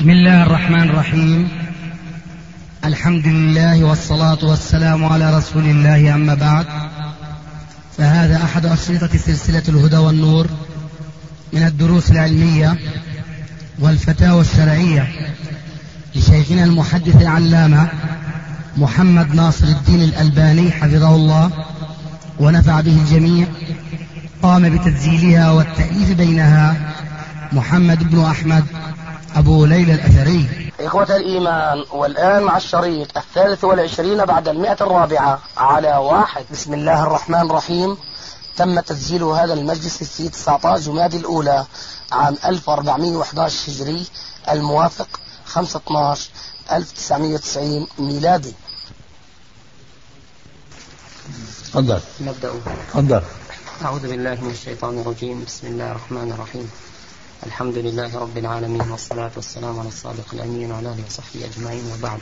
بسم الله الرحمن الرحيم. الحمد لله والصلاة والسلام على رسول الله، أما بعد، فهذا أحد أشرطة سلسلة الهدى والنور من الدروس العلمية والفتاوى الشرعية لشيخنا المحدث العلامة محمد ناصر الدين الألباني حفظه الله ونفع به الجميع. قام بتسجيلها والتأليف بينها محمد بن أحمد أبو ليلى الأثري. إخوة الإيمان، والآن مع الشريط 23 بعد 104 على 1. بسم الله الرحمن الرحيم. تم تسجيل هذا المجلس في 19 جمادى الأولى عام 1411 هجري، الموافق 5/12/1990 ميلادي. تفضل. نبدأ. تفضل. أعوذ بالله من الشيطان الرجيم. بسم الله الرحمن الرحيم. الحمد لله رب العالمين، والصلاة والسلام على الصادق الأمين وعلى آله وصحبه أجمعين، وبعد.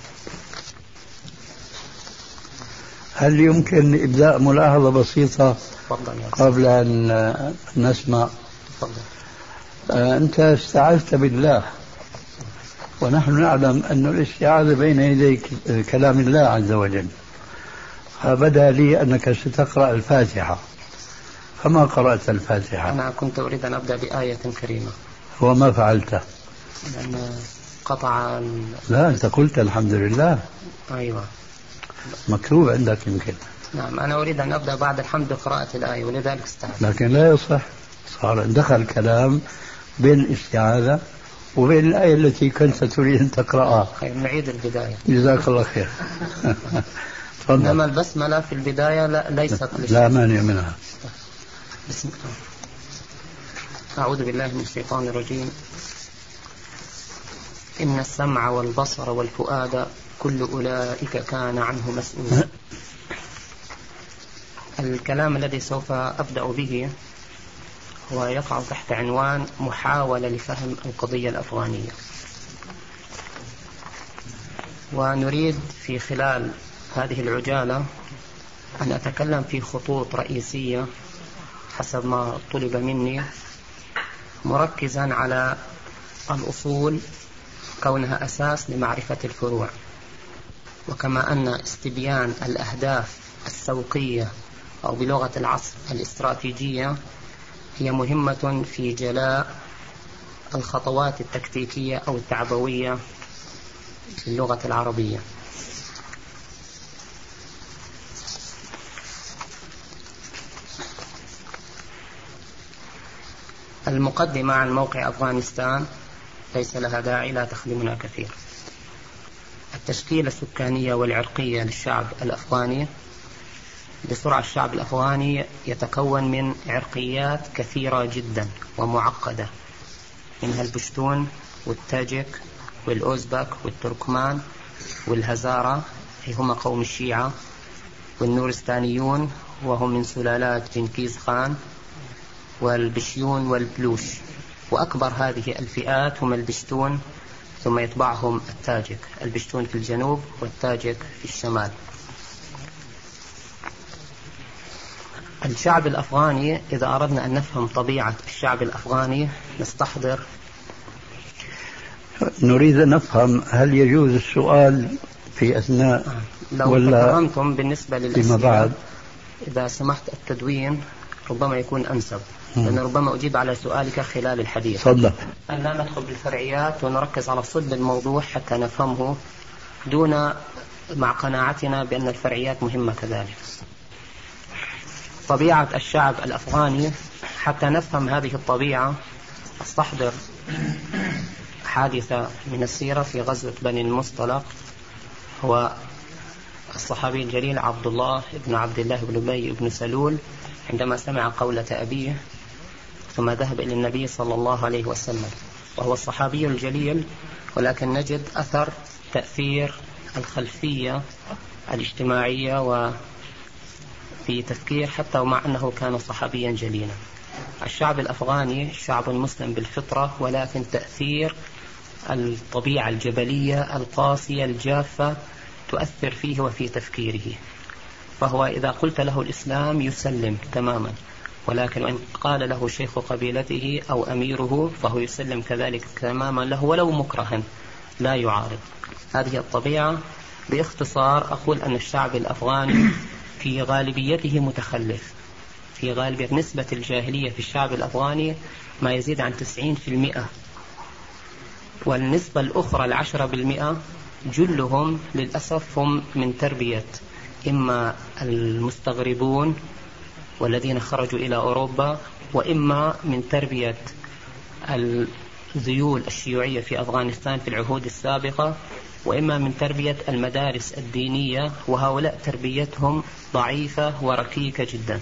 هل يمكن إبداء ملاحظة بسيطة قبل أن نسمع؟ تفضل. أنت استعذت بالله، ونحن نعلم أن الاستعاذة بين يدي كلام الله عز وجل، فبدا لي أنك ستقرأ الفاتحة، فما قرأت الفاتحة. أنا كنت أريد أن أبدأ بآية كريمة وما فعلت؟ لأن قطع لا، أنت قلت الحمد لله. أيوة، مكتوب عندك يمكن. نعم، أنا أريد أن أبدأ بعد الحمد بقراءة الآية، ولذلك استعاذ. لكن لا يصح، صار دخل كلام بين الاستعاذة وبين الآية التي كنت تريد أن تقرأها. خير، نعيد البداية. جزاك الله خير. إنما البسملة في البداية ليست لا مانع منها. بسم الله. أعوذ بالله من الشيطان الرجيم. إن السمع والبصر والفؤاد كل أولئك كان عنه مسؤولا. الكلام الذي سوف أبدأ به هو يقع تحت عنوان محاولة لفهم القضية الأفغانية، ونريد في خلال هذه العجالة أن أتكلم في خطوط رئيسية حسب ما طلب مني، مركزا على الأصول كونها أساس لمعرفة الفروع، وكما أن استبيان الأهداف السوقية أو بلغة العصر الاستراتيجية هي مهمة في جلاء الخطوات التكتيكية أو التعبوية في اللغة العربية. المقدمة عن موقع أفغانستان ليس لها داعي، لا تخدمنا كثير. التشكيلة السكانية والعرقية للشعب الأفغاني بسرعة. الشعب الأفغاني يتكون من عرقيات كثيرة جدا ومعقدة، منها البشتون والتاجك والأوزبك والتركمان والهزارة، هم قوم الشيعة، والنورستانيون وهم من سلالات جنكيز خان، والبشيون والبلوش. وأكبر هذه الفئات هم البشتون، ثم يتبعهم التاجك. البشتون في الجنوب والتاجك في الشمال. الشعب الأفغاني، إذا أردنا أن نفهم طبيعة الشعب الأفغاني نستحضر. نريد أن نفهم هل يجوز السؤال في أثناء لو تكرمتم بالنسبة للأسئلة بعد، إذا سمحت التدوين ربما يكون أنسب، لأن ربما أجيب على سؤالك خلال الحديث. تفضل. أن لا ندخل بالفرعيات ونركز على صلب الموضوع حتى نفهمه، دون مع قناعتنا بأن الفرعيات مهمة كذلك. طبيعة الشعب الأفغاني، حتى نفهم هذه الطبيعة استحضر حادثة من السيرة في غزوة بني المصطلق. هو الصحابي الجليل عبد الله بن عبد الله بن أبي بن سلول، عندما سمع قولة أبيه ثم ذهب إلى النبي صلى الله عليه وسلم، وهو الصحابي الجليل، ولكن نجد أثر تأثير الخلفية الاجتماعية وفي تفكير، حتى ومع أنه كان صحابيا جليلا. الشعب الأفغاني شعب مسلم بالفطرة، ولكن تأثير الطبيعة الجبلية القاسية الجافة تؤثر فيه وفي تفكيره، فهو إذا قلت له الإسلام يسلم تماما، ولكن إن قال له شيخ قبيلته أو أميره فهو يسلم كذلك تماما له ولو مكرها، لا يعارض. هذه الطبيعة. باختصار أقول أن الشعب الأفغاني في غالبيته متخلف، في غالبية نسبة الجاهلية في الشعب الأفغاني ما يزيد عن 90%، والنسبة الأخرى 10% جلهم للأسف هم من تربية إما المستغربون والذين خرجوا إلى أوروبا، وإما من تربية الذيول الشيوعية في أفغانستان في العهود السابقة، وإما من تربية المدارس الدينية، وهؤلاء تربيتهم ضعيفة وركيكة جدا.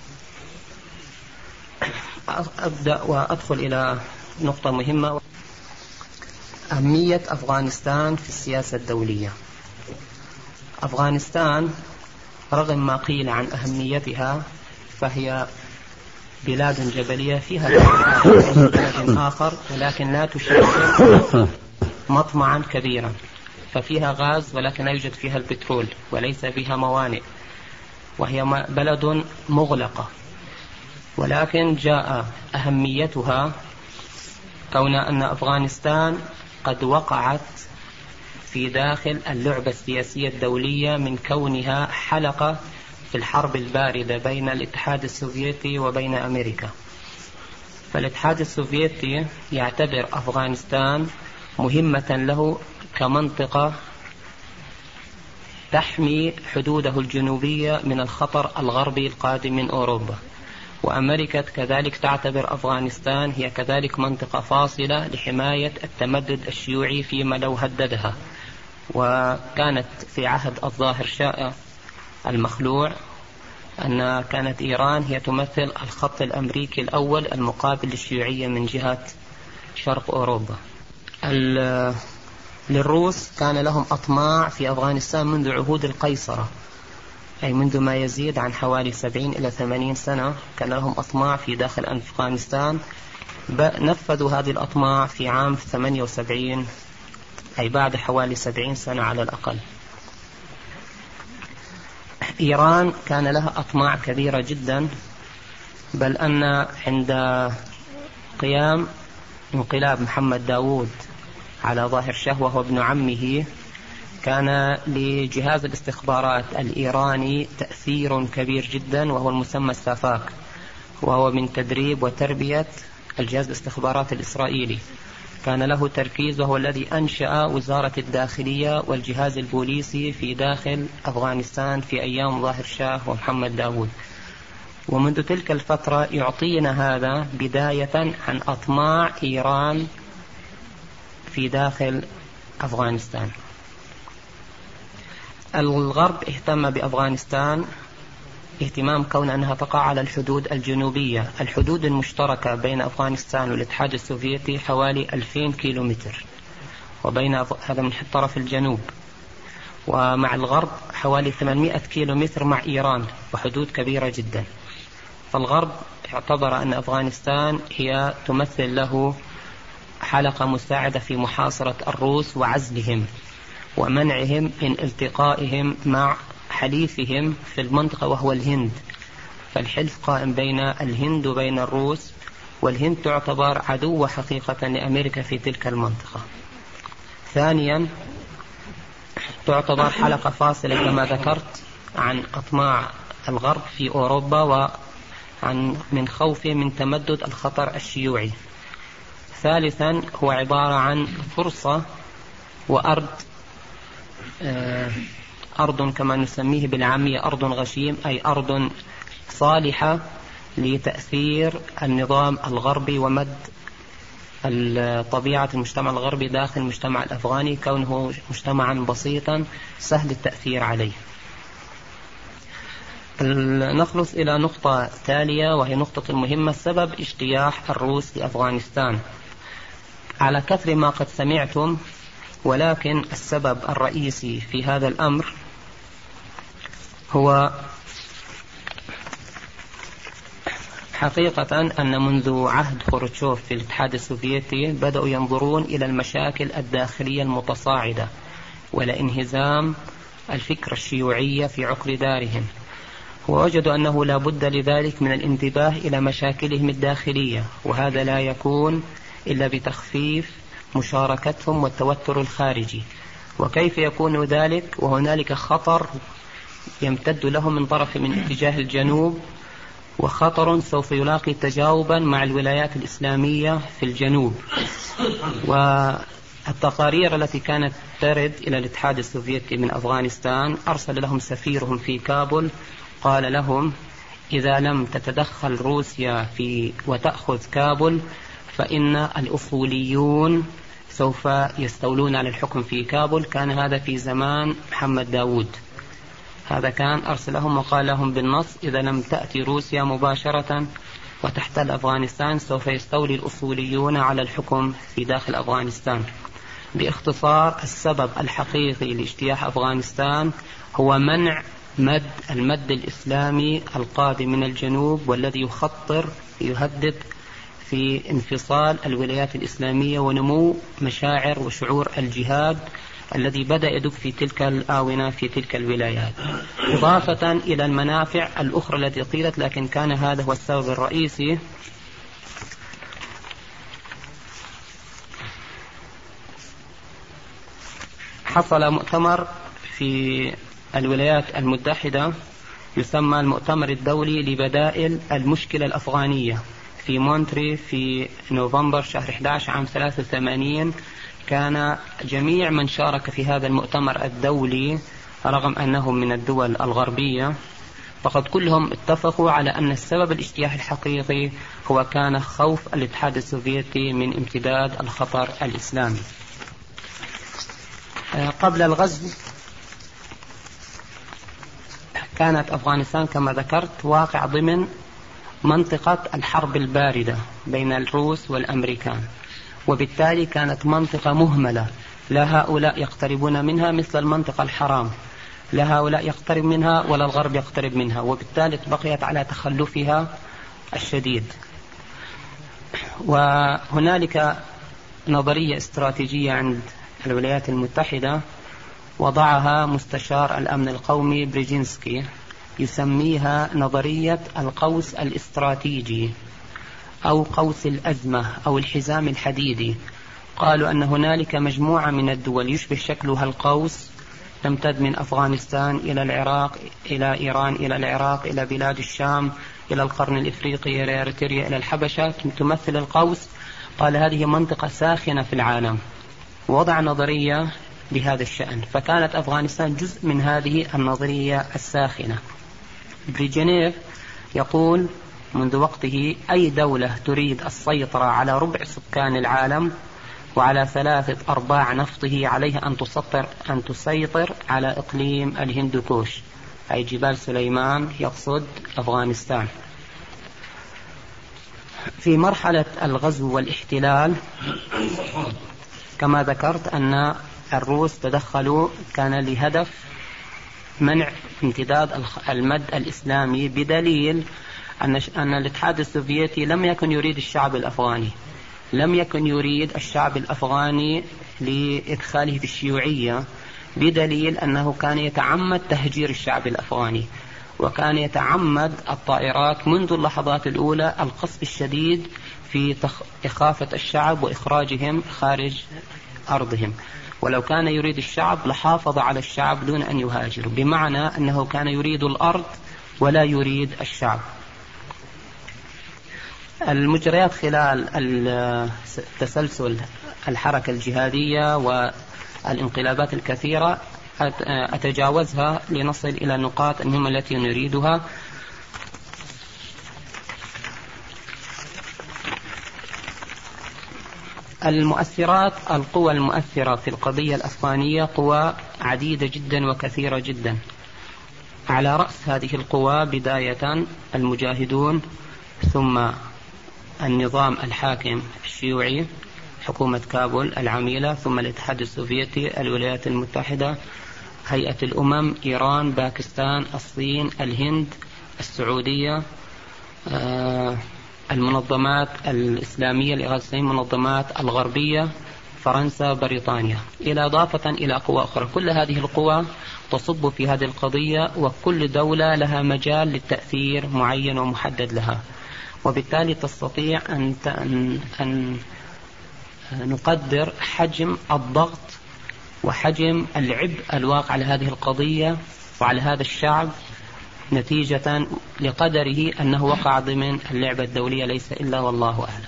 أبدأ وأدخل إلى نقطة مهمة: أهمية أفغانستان في السياسة الدولية. أفغانستان رغم ما قيل عن أهميتها فهي بلاد جبلية فيها بلد آخر، ولكن لا تشكل مطمعا كبيرا، ففيها غاز ولكن لا يوجد فيها البترول وليس فيها موانئ، وهي بلد مغلقة. ولكن جاء أهميتها كون أن أفغانستان قد وقعت في داخل اللعبة السياسية الدولية من كونها حلقة في الحرب الباردة بين الاتحاد السوفيتي وبين أمريكا. فالاتحاد السوفيتي يعتبر أفغانستان مهمة له كمنطقة تحمي حدوده الجنوبية من الخطر الغربي القادم من أوروبا، وأمريكا كذلك تعتبر أفغانستان هي كذلك منطقة فاصلة لحماية التمدد الشيوعي فيما لو هددها. وكانت في عهد الظاهر شاه المخلوع أن كانت إيران هي تمثل الخط الأمريكي الأول المقابل للشيوعية من جهة شرق أوروبا. للروس كان لهم أطماع في أفغانستان منذ عهود القيصرة، أي منذ ما يزيد عن حوالي 70 إلى 80 سنة كان لهم أطماع في داخل أفغانستان. نفذوا هذه الأطماع في عام 78، أي بعد حوالي 70 سنة على الأقل. إيران كان لها أطماع كبيرة جدا، بل أن عند قيام انقلاب محمد داوود على ظاهر شاه وهو ابن عمه، كان لجهاز الاستخبارات الإيراني تأثير كبير جدا، وهو المسمى السافاك، وهو من تدريب وتربية الجهاز الاستخبارات الإسرائيلي. كان له تركيز، وهو الذي أنشأ وزارة الداخلية والجهاز البوليسي في داخل أفغانستان في أيام ظاهر شاه ومحمد داوود. ومنذ تلك الفترة يعطينا هذا بداية عن أطماع إيران في داخل أفغانستان. الغرب اهتم بأفغانستان اهتمام كون أنها تقع على الحدود الجنوبية. الحدود المشتركة بين أفغانستان والاتحاد السوفيتي حوالي 2000 كيلومتر، وبين هذا من طرف الجنوب، ومع الغرب حوالي 800 كيلومتر مع إيران، وحدود كبيرة جدا. فالغرب اعتبر أن أفغانستان هي تمثل له حلقة مساعدة في محاصرة الروس وعزلهم ومنعهم من التقائهم مع حليفهم في المنطقة وهو الهند. فالحلف قائم بين الهند وبين الروس، والهند تعتبر عدو حقيقة لأمريكا في تلك المنطقة. ثانيا تعتبر حلقة فاصلة كما ذكرت عن أطماع الغرب في أوروبا وعن من خوفه من تمدد الخطر الشيوعي. ثالثا هو عبارة عن فرصة وأرض أرض كما نسميه بالعامية أرض غشيم، أي أرض صالحة لتأثير النظام الغربي ومد طبيعة المجتمع الغربي داخل المجتمع الأفغاني، كونه مجتمعا بسيطا سهل التأثير عليه. نخلص إلى نقطة تالية، وهي نقطة المهمة: سبب اجتياح الروس لأفغانستان. على كثر ما قد سمعتم، ولكن السبب الرئيسي في هذا الأمر هو حقيقة أن منذ عهد خروتشوف في الاتحاد السوفيتي بدأوا ينظرون إلى المشاكل الداخلية المتصاعدة ولانهزام الفكرة الشيوعية في عقر دارهم، ووجدوا أنه لا بد لذلك من الانتباه إلى مشاكلهم الداخلية، وهذا لا يكون إلا بتخفيف مشاركتهم والتوتر الخارجي. وكيف يكون ذلك وهنالك خطر يمتد لهم من طرف من اتجاه الجنوب، وخطر سوف يلاقي تجاوبا مع الولايات الإسلامية في الجنوب. والتقارير التي كانت ترد إلى الاتحاد السوفيتي من أفغانستان، أرسل لهم سفيرهم في كابول قال لهم: إذا لم تتدخل روسيا وتأخذ كابول فإن الأصوليون سوف يستولون على الحكم في كابول. كان هذا في زمان محمد داود. هذا كان أرسلهم وقال لهم بالنص: إذا لم تأتي روسيا مباشرة وتحتل أفغانستان سوف يستولي الأصوليون على الحكم في داخل أفغانستان. باختصار، السبب الحقيقي لاجتياح أفغانستان هو منع المد الإسلامي القادم من الجنوب، والذي يهدد في انفصال الولايات الإسلامية ونمو مشاعر وشعور الجهاد الذي بدأ يدب في تلك الآونة في تلك الولايات، إضافة إلى المنافع الأخرى التي قيلت، لكن كان هذا هو السبب الرئيسي. حصل مؤتمر في الولايات المتحدة يسمى المؤتمر الدولي لبدائل المشكلة الأفغانية في مونتري في نوفمبر شهر 11 عام 83. كان جميع من شارك في هذا المؤتمر الدولي رغم أنهم من الدول الغربية فقد كلهم اتفقوا على أن السبب الاجتياح الحقيقي هو كان خوف الاتحاد السوفيتي من امتداد الخطر الإسلامي. قبل الغزو كانت أفغانستان كما ذكرت واقع ضمن منطقة الحرب الباردة بين الروس والأمريكان، وبالتالي كانت منطقة مهملة، لا هؤلاء يقتربون منها مثل المنطقة الحرام، لا هؤلاء يقترب منها ولا الغرب يقترب منها، وبالتالي بقيت على تخلفها الشديد. وهنالك نظرية استراتيجية عند الولايات المتحدة وضعها مستشار الأمن القومي بريجينسكي، يسميها نظرية القوس الاستراتيجي أو قوس الأزمة أو الحزام الحديدي. قالوا أن هنالك مجموعة من الدول يشبه شكلها القوس تمتد من أفغانستان إلى العراق إلى إيران إلى العراق إلى بلاد الشام إلى القرن الإفريقي إلى إريتريا إلى الحبشة، تمثل القوس. قال هذه منطقة ساخنة في العالم، ووضع نظرية بهذا الشأن، فكانت أفغانستان جزء من هذه النظرية الساخنة. بريجنيف يقول منذ وقته: أي دولة تريد السيطرة على ربع سكان العالم وعلى 3/4 نفطه عليها أن تسيطر على إقليم الهندوكوش، أي جبال سليمان، يقصد أفغانستان. في مرحلة الغزو والاحتلال كما ذكرت أن الروس تدخلوا، كان لهدف منع امتداد المد الإسلامي، بدليل أن الاتحاد السوفيتي لم يكن يريد الشعب الأفغاني، لم يكن يريد الشعب الأفغاني لإدخاله في الشيوعية، بدليل أنه كان يتعمد تهجير الشعب الأفغاني، وكان يتعمد الطائرات منذ اللحظات الأولى القصف الشديد في إخافة الشعب وإخراجهم خارج أرضهم. ولو كان يريد الشعب لحافظ على الشعب دون أن يهاجر، بمعنى أنه كان يريد الأرض ولا يريد الشعب. المجريات خلال تسلسل الحركة الجهادية والانقلابات الكثيرة أتجاوزها لنصل إلى النقاط المهمة التي نريدها. القوى المؤثرة في القضية الأفغانية قوى عديدة جدا وكثيرة جدا. على رأس هذه القوى بداية المجاهدون، ثم النظام الحاكم الشيوعي، حكومة كابول العميلة، ثم الاتحاد السوفيتي، الولايات المتحدة، هيئة الأمم، إيران، باكستان، الصين، الهند، السعودية، المنظمات الإسلامية الإغاثية، المنظمات الغربية، فرنسا، بريطانيا، إضافة إلى قوى أخرى. كل هذه القوى تصب في هذه القضية، وكل دولة لها مجال للتأثير معين ومحدد لها، وبالتالي تستطيع أن نقدر حجم الضغط وحجم العبء الواقع على هذه القضية وعلى هذا الشعب نتيجة لقدره أنه وقع ضمن اللعبة الدولية، ليس إلا والله أعلم.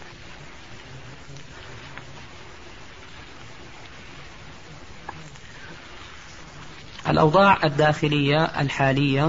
الأوضاع الداخلية الحالية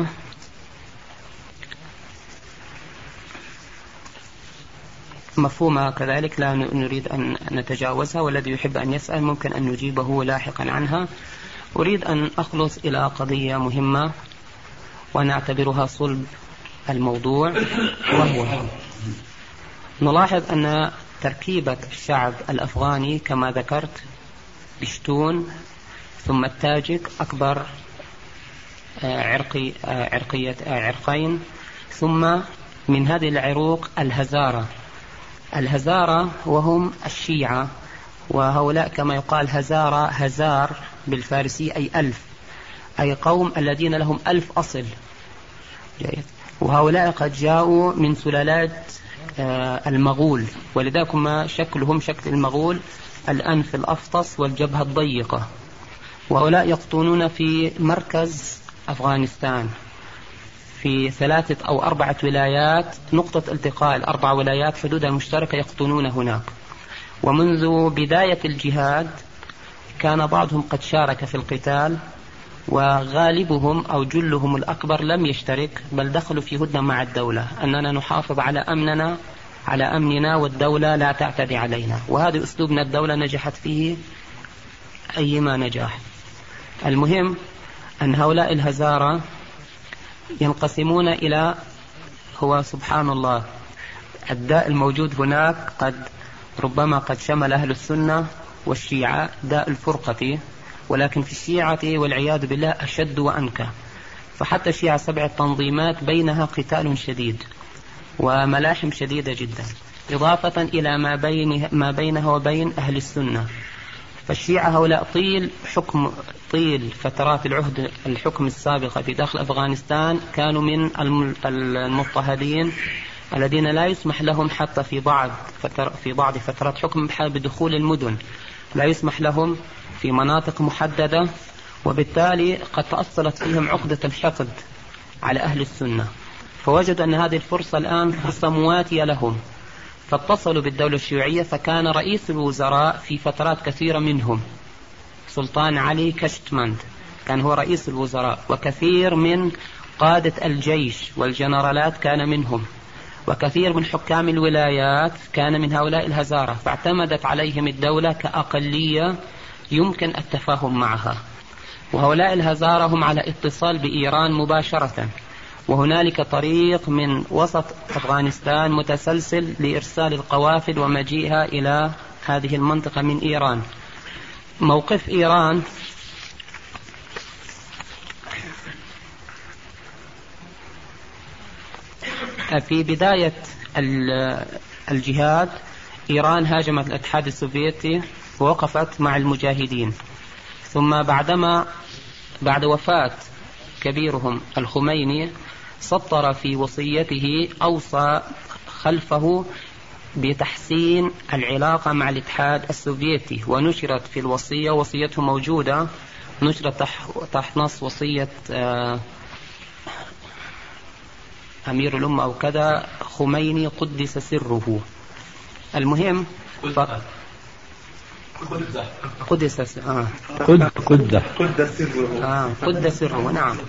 مفهومة كذلك، لا نريد أن نتجاوزها، والذي يحب أن يسأل ممكن أن نجيبه لاحقا عنها. أريد أن أخلص إلى قضية مهمة ونعتبرها صلب الموضوع، وهو نلاحظ أن تركيبة الشعب الأفغاني كما ذكرت بشتون ثم التاجك أكبر عرقين، ثم من هذه العروق الهزارة وهم الشيعة، وهؤلاء كما يقال هزار بالفارسي أي 1000، أي قوم الذين لهم 1000 أصل. وهؤلاء قد جاءوا من سلالات المغول، ولذلك ما شكلهم شكل المغول، الأنف الأفطس والجبهة الضيقة. وهؤلاء يقطنون في مركز أفغانستان في 3 أو 4 ولايات، نقطة التقاء ال4 ولايات حدودها المشتركة يقطنون هناك. ومنذ بداية الجهاد كان بعضهم قد شارك في القتال، وغالبهم أو جلهم الأكبر لم يشترك، بل دخلوا في هدنة مع الدولة أننا نحافظ على أمننا والدولة لا تعتدي علينا. وهذا أسلوبنا الدولة نجحت فيه أيما نجاح. المهم أن هؤلاء الهزارة ينقسمون إلى، هو سبحان الله الداء الموجود هناك ربما قد شمل أهل السنة والشيعة، داء الفرقة، ولكن في الشيعة والعياذ بالله أشد وأنكى. فحتى الشيعة 7 تنظيمات بينها قتال شديد وملاحم شديدة جدا، إضافة إلى ما بينها وبين أهل السنة. فالشيعة هؤلاء طيل فترات الحكم السابقة في داخل أفغانستان كانوا من المضطهدين الذين لا يسمح لهم حتى في بعض فترات حكم بدخول المدن، لا يسمح لهم في مناطق محددة، وبالتالي قد تأصلت فيهم عقدة الحقد على أهل السنة. فوجدوا أن هذه الفرصة الآن فرصة مواتية لهم، فاتصلوا بالدولة الشيوعية. فكان رئيس الوزراء في فترات كثيرة منهم سلطان علي كشتمند، كان هو رئيس الوزراء، وكثير من قادة الجيش والجنرالات كان منهم، وكثير من حكام الولايات كان من هؤلاء الهزارة. فاعتمدت عليهم الدولة كأقلية يمكن التفاهم معها. وهؤلاء الهزارة هم على اتصال بإيران مباشرة، وهنالك طريق من وسط أفغانستان متسلسل لإرسال القوافل ومجيئها إلى هذه المنطقة من إيران. موقف إيران في بداية الجهاد، إيران هاجمت الاتحاد السوفيتي ووقفت مع المجاهدين. ثم بعد وفاة كبيرهم الخميني سطر في وصيته، أوصى خلفه بتحسين العلاقة مع الاتحاد السوفيتي، ونشرت في الوصية، وصيته موجودة، نشرت تحت نص وصية أمير الأمة أو كذا خميني قدس سره. المهم قدس سره نعم.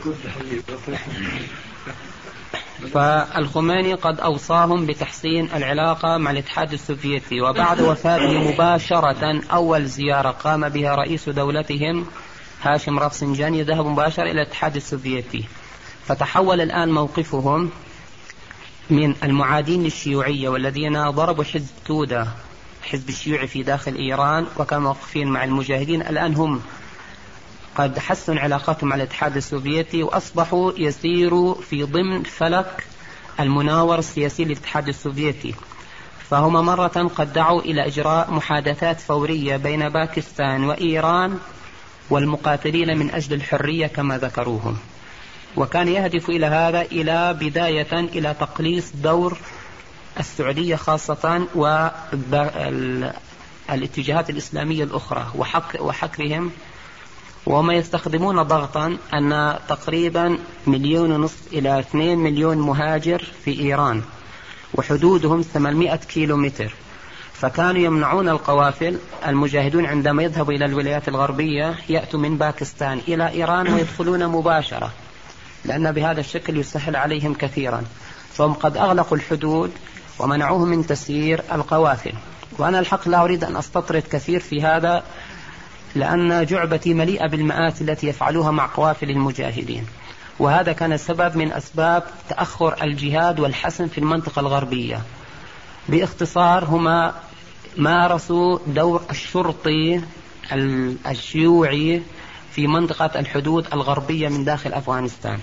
فالخميني قد أوصاهم بتحسين العلاقة مع الاتحاد السوفيتي. وبعد وفاته مباشرة أول زيارة قام بها رئيس دولتهم هاشم رفسنجاني ذهب مباشرة إلى الاتحاد السوفيتي. فتحول الآن موقفهم من المعادين للشيوعية والذين ضربوا حزب تودا، حزب الشيوعي في داخل إيران، وكانوا موقفين مع المجاهدين، الآن هم قد حسنوا علاقاتهم مع الاتحاد السوفيتي وأصبحوا يسيروا في ضمن فلك المناور السياسي للاتحاد السوفيتي. فهم مرة قد دعوا إلى إجراء محادثات فورية بين باكستان وإيران والمقاتلين من أجل الحرية كما ذكروهم، وكان يهدف إلى هذا إلى بداية إلى تقليص دور السعودية خاصة الاتجاهات الإسلامية الأخرى وحكرهم، وما يستخدمون ضغطا أن تقريبا 1.5 مليون إلى 2 مليون مهاجر في إيران، وحدودهم 800 كيلومتر، فكانوا يمنعون القوافل. المجاهدون عندما يذهبوا إلى الولايات الغربية يأتوا من باكستان إلى إيران ويدخلون مباشرة، لأن بهذا الشكل يسهل عليهم كثيرا، فهم قد أغلقوا الحدود ومنعوه من تسيير القوافل. وأنا الحق لا أريد أن أستطرد كثير في هذا، لأن جعبتي مليئة بالمآسي التي يفعلوها مع قوافل المجاهدين، وهذا كان سبب من أسباب تأخر الجهاد والحسم في المنطقة الغربية. باختصار، هما مارسوا دور الشرطي الشيوعي في منطقة الحدود الغربية من داخل أفغانستان.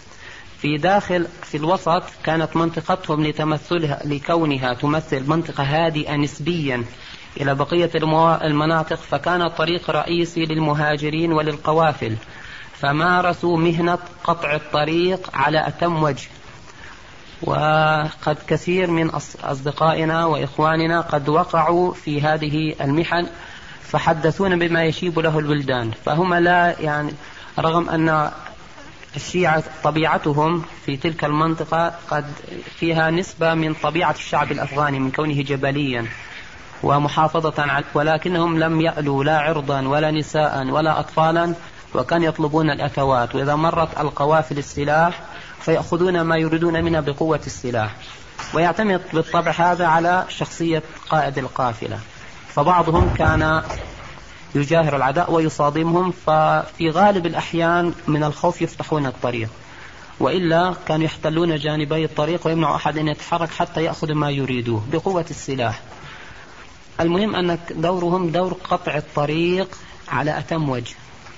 في الوسط كانت منطقتهم لكونها تمثل منطقة هادئة نسبيا إلى بقية المناطق، فكان طريق رئيسي للمهاجرين وللقوافل، فمارسوا مهنة قطع الطريق على أتم وجه. وقد كثير من أصدقائنا وإخواننا قد وقعوا في هذه المحن، فحدثون بما يشيب له الولدان. فهم لا يعني، رغم أن الشيعة طبيعتهم في تلك المنطقة قد فيها نسبة من طبيعة الشعب الأفغاني من كونه جبليا ومحافظة، ولكنهم لم يألوا لا عرضا ولا نساء ولا أطفالا، وكان يطلبون الأثوات، وإذا مرت القوافل السلاح فيأخذون ما يريدون منها بقوة السلاح. ويعتمد بالطبع هذا على شخصية قائد القافلة، فبعضهم كان يجاهر العداء ويصادمهم، ففي غالب الأحيان من الخوف يفتحون الطريق، وإلا كانوا يحتلون جانبي الطريق ويمنع أحد أن يتحرك حتى يأخذ ما يريدوه بقوة السلاح. المهم أن دورهم دور قطع الطريق على أتم وجه.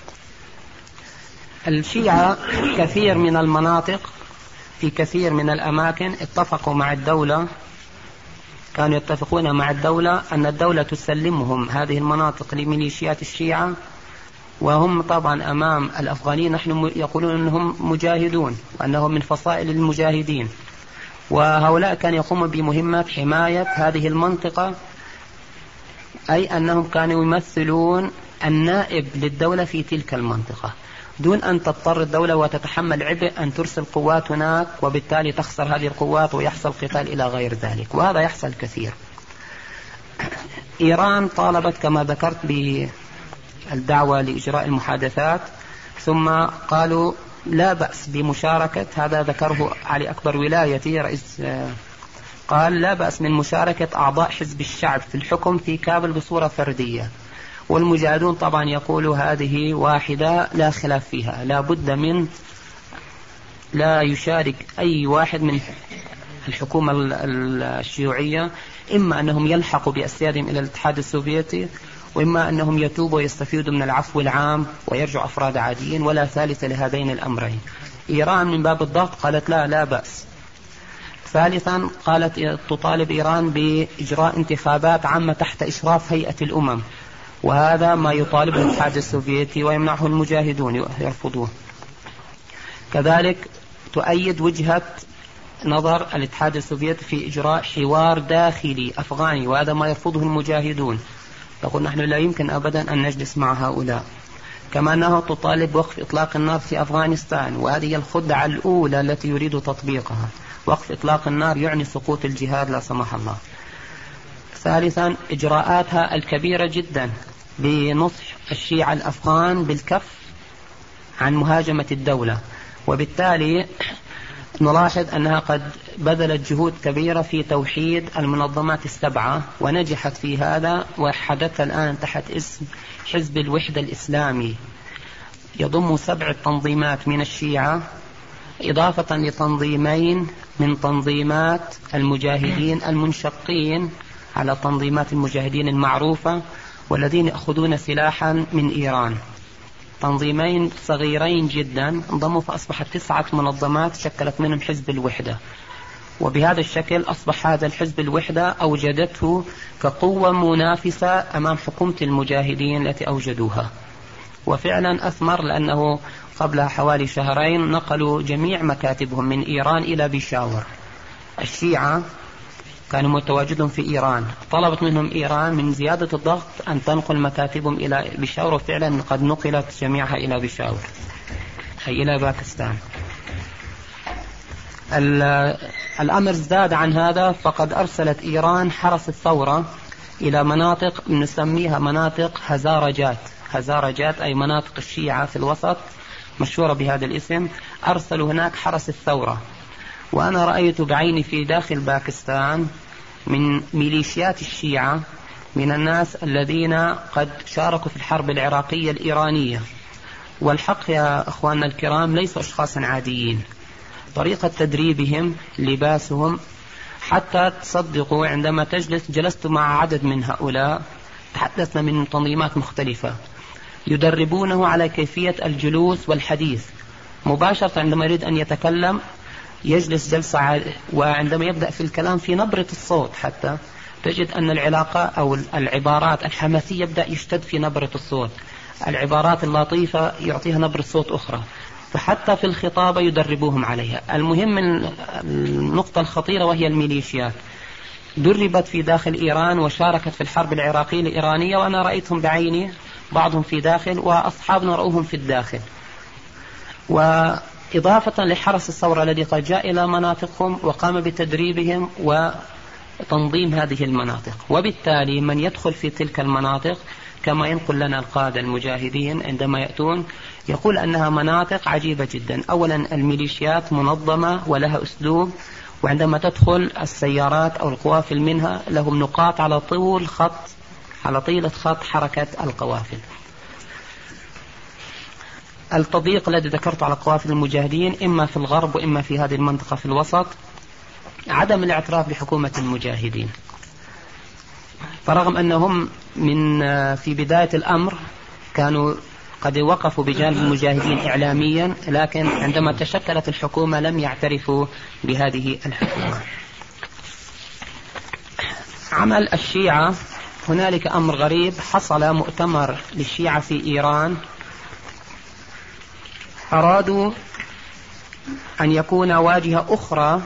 الشيعة كثير من المناطق في كثير من الأماكن اتفقوا مع الدولة، كانوا يتفقون مع الدولة أن الدولة تسلمهم هذه المناطق لميليشيات الشيعة، وهم طبعا أمام الأفغانيين نحن يقولون أنهم مجاهدون وأنهم من فصائل المجاهدين، وهؤلاء كانوا يقومون بمهمة حماية هذه المنطقة، أي أنهم كانوا يمثلون النائب للدولة في تلك المنطقة، دون أن تضطر الدولة وتتحمل عبء أن ترسل قوات هناك، وبالتالي تخسر هذه القوات ويحصل قتال إلى غير ذلك، وهذا يحصل كثير. إيران طالبت كما ذكرت بالدعوة لإجراء المحادثات، ثم قالوا لا بأس بمشاركة، هذا ذكره علي أكبر ولايتي رئيس، قال لا بأس من مشاركة أعضاء حزب الشعب في الحكم في كابل بصورة فردية. والمجاهدون طبعا يقولوا هذه واحدة لا خلاف فيها، لا بد من لا يشارك أي واحد من الحكومة الشيوعية، إما أنهم يلحقوا بأسيادهم إلى الاتحاد السوفيتي، وإما أنهم يتوبوا ويستفيدوا من العفو العام ويرجعوا أفراد عاديين، ولا ثالث لهذين الأمرين. إيران من باب الضغط قالت لا بأس. ثالثا قالت تطالب إيران بإجراء انتخابات عامة تحت إشراف هيئة الأمم، وهذا ما يطالبه الاتحاد السوفيتي ويمنعه المجاهدون يرفضوه. كذلك تؤيد وجهة نظر الاتحاد السوفيتي في إجراء حوار داخلي أفغاني، وهذا ما يرفضه المجاهدون، يقول نحن لا يمكن أبدا أن نجلس مع هؤلاء. كما أنها تطالب وقف إطلاق النار في أفغانستان، وهذه هي الخدعة الأولى التي يريد تطبيقها، وقف إطلاق النار يعني سقوط الجهاد لا سمح الله. ثالثا إجراءاتها الكبيرة جدا بنصح الشيعة الأفغان بالكف عن مهاجمة الدولة، وبالتالي نلاحظ أنها قد بذلت جهود كبيرة في توحيد المنظمات السبعة ونجحت في هذا، وحدث الآن تحت اسم حزب الوحدة الإسلامي، يضم 7 تنظيمات من الشيعة إضافة لتنظيمين من تنظيمات المجاهدين المنشقين على تنظيمات المجاهدين المعروفة والذين يأخذون سلاحا من إيران. تنظيمين صغيرين جدا انضموا فأصبحت 9 منظمات شكلت منهم حزب الوحدة، وبهذا الشكل أصبح هذا الحزب الوحدة أوجدته كقوة منافسة أمام حكومة المجاهدين التي أوجدوها، وفعلا أثمر، لأنه قبل حوالي 2 شهرين نقلوا جميع مكاتبهم من إيران إلى بيشاور. الشيعة كانوا متواجدون في إيران. طلبت منهم إيران من زيادة الضغط أن تنقل مكاتبهم إلى بيشاور، وفعلا قد نقلت جميعها إلى بيشاور أي إلى باكستان. الأمر ازداد عن هذا، فقد أرسلت إيران حرس الثورة إلى مناطق نسميها مناطق هزارجات أي مناطق الشيعة في الوسط مشهورة بهذا الاسم. أرسلوا هناك حرس الثورة، وأنا رأيت بعيني في داخل باكستان من ميليشيات الشيعة من الناس الذين قد شاركوا في الحرب العراقية الإيرانية. والحق يا أخواننا الكرام ليسوا أشخاصا عاديين، طريقة تدريبهم، لباسهم، حتى تصدقوا عندما جلست مع عدد من هؤلاء تحدثنا من تنظيمات مختلفة، يدربونه على كيفية الجلوس والحديث مباشرة. عندما يريد أن يتكلم يجلس جلسة، وعندما يبدأ في الكلام في نبرة الصوت حتى تجد أن العلاقة أو العبارات الحماسية يبدأ يشتد في نبرة الصوت، العبارات اللطيفة يعطيها نبرة صوت أخرى، فحتى في الخطابة يدربوهم عليها. المهم النقطة الخطيرة وهي الميليشيات دربت في داخل إيران وشاركت في الحرب العراقية الإيرانية، وأنا رأيتهم بعيني، بعضهم في داخل وأصحابنا رأوهم في الداخل. وإضافة لحرس الثورة الذي قد جاء إلى مناطقهم وقام بتدريبهم وتنظيم هذه المناطق، وبالتالي من يدخل في تلك المناطق كما ينقل لنا القادة المجاهدين عندما يأتون يقول أنها مناطق عجيبة جدا. أولا الميليشيات منظمة ولها أسلوب، وعندما تدخل السيارات أو القوافل منها لهم نقاط على طيلة خط حركة القوافل. التضييق الذي ذكرته على قوافل المجاهدين إما في الغرب وإما في هذه المنطقة في الوسط، عدم الاعتراف بحكومة المجاهدين. فرغم أنهم في بداية الأمر كانوا قد وقفوا بجانب المجاهدين إعلاميا، لكن عندما تشكلت الحكومة لم يعترفوا بهذه الحكومة. عمل الشيعة، هنالك أمر غريب حصل، مؤتمر للشيعة في إيران أرادوا أن يكون واجهة أخرى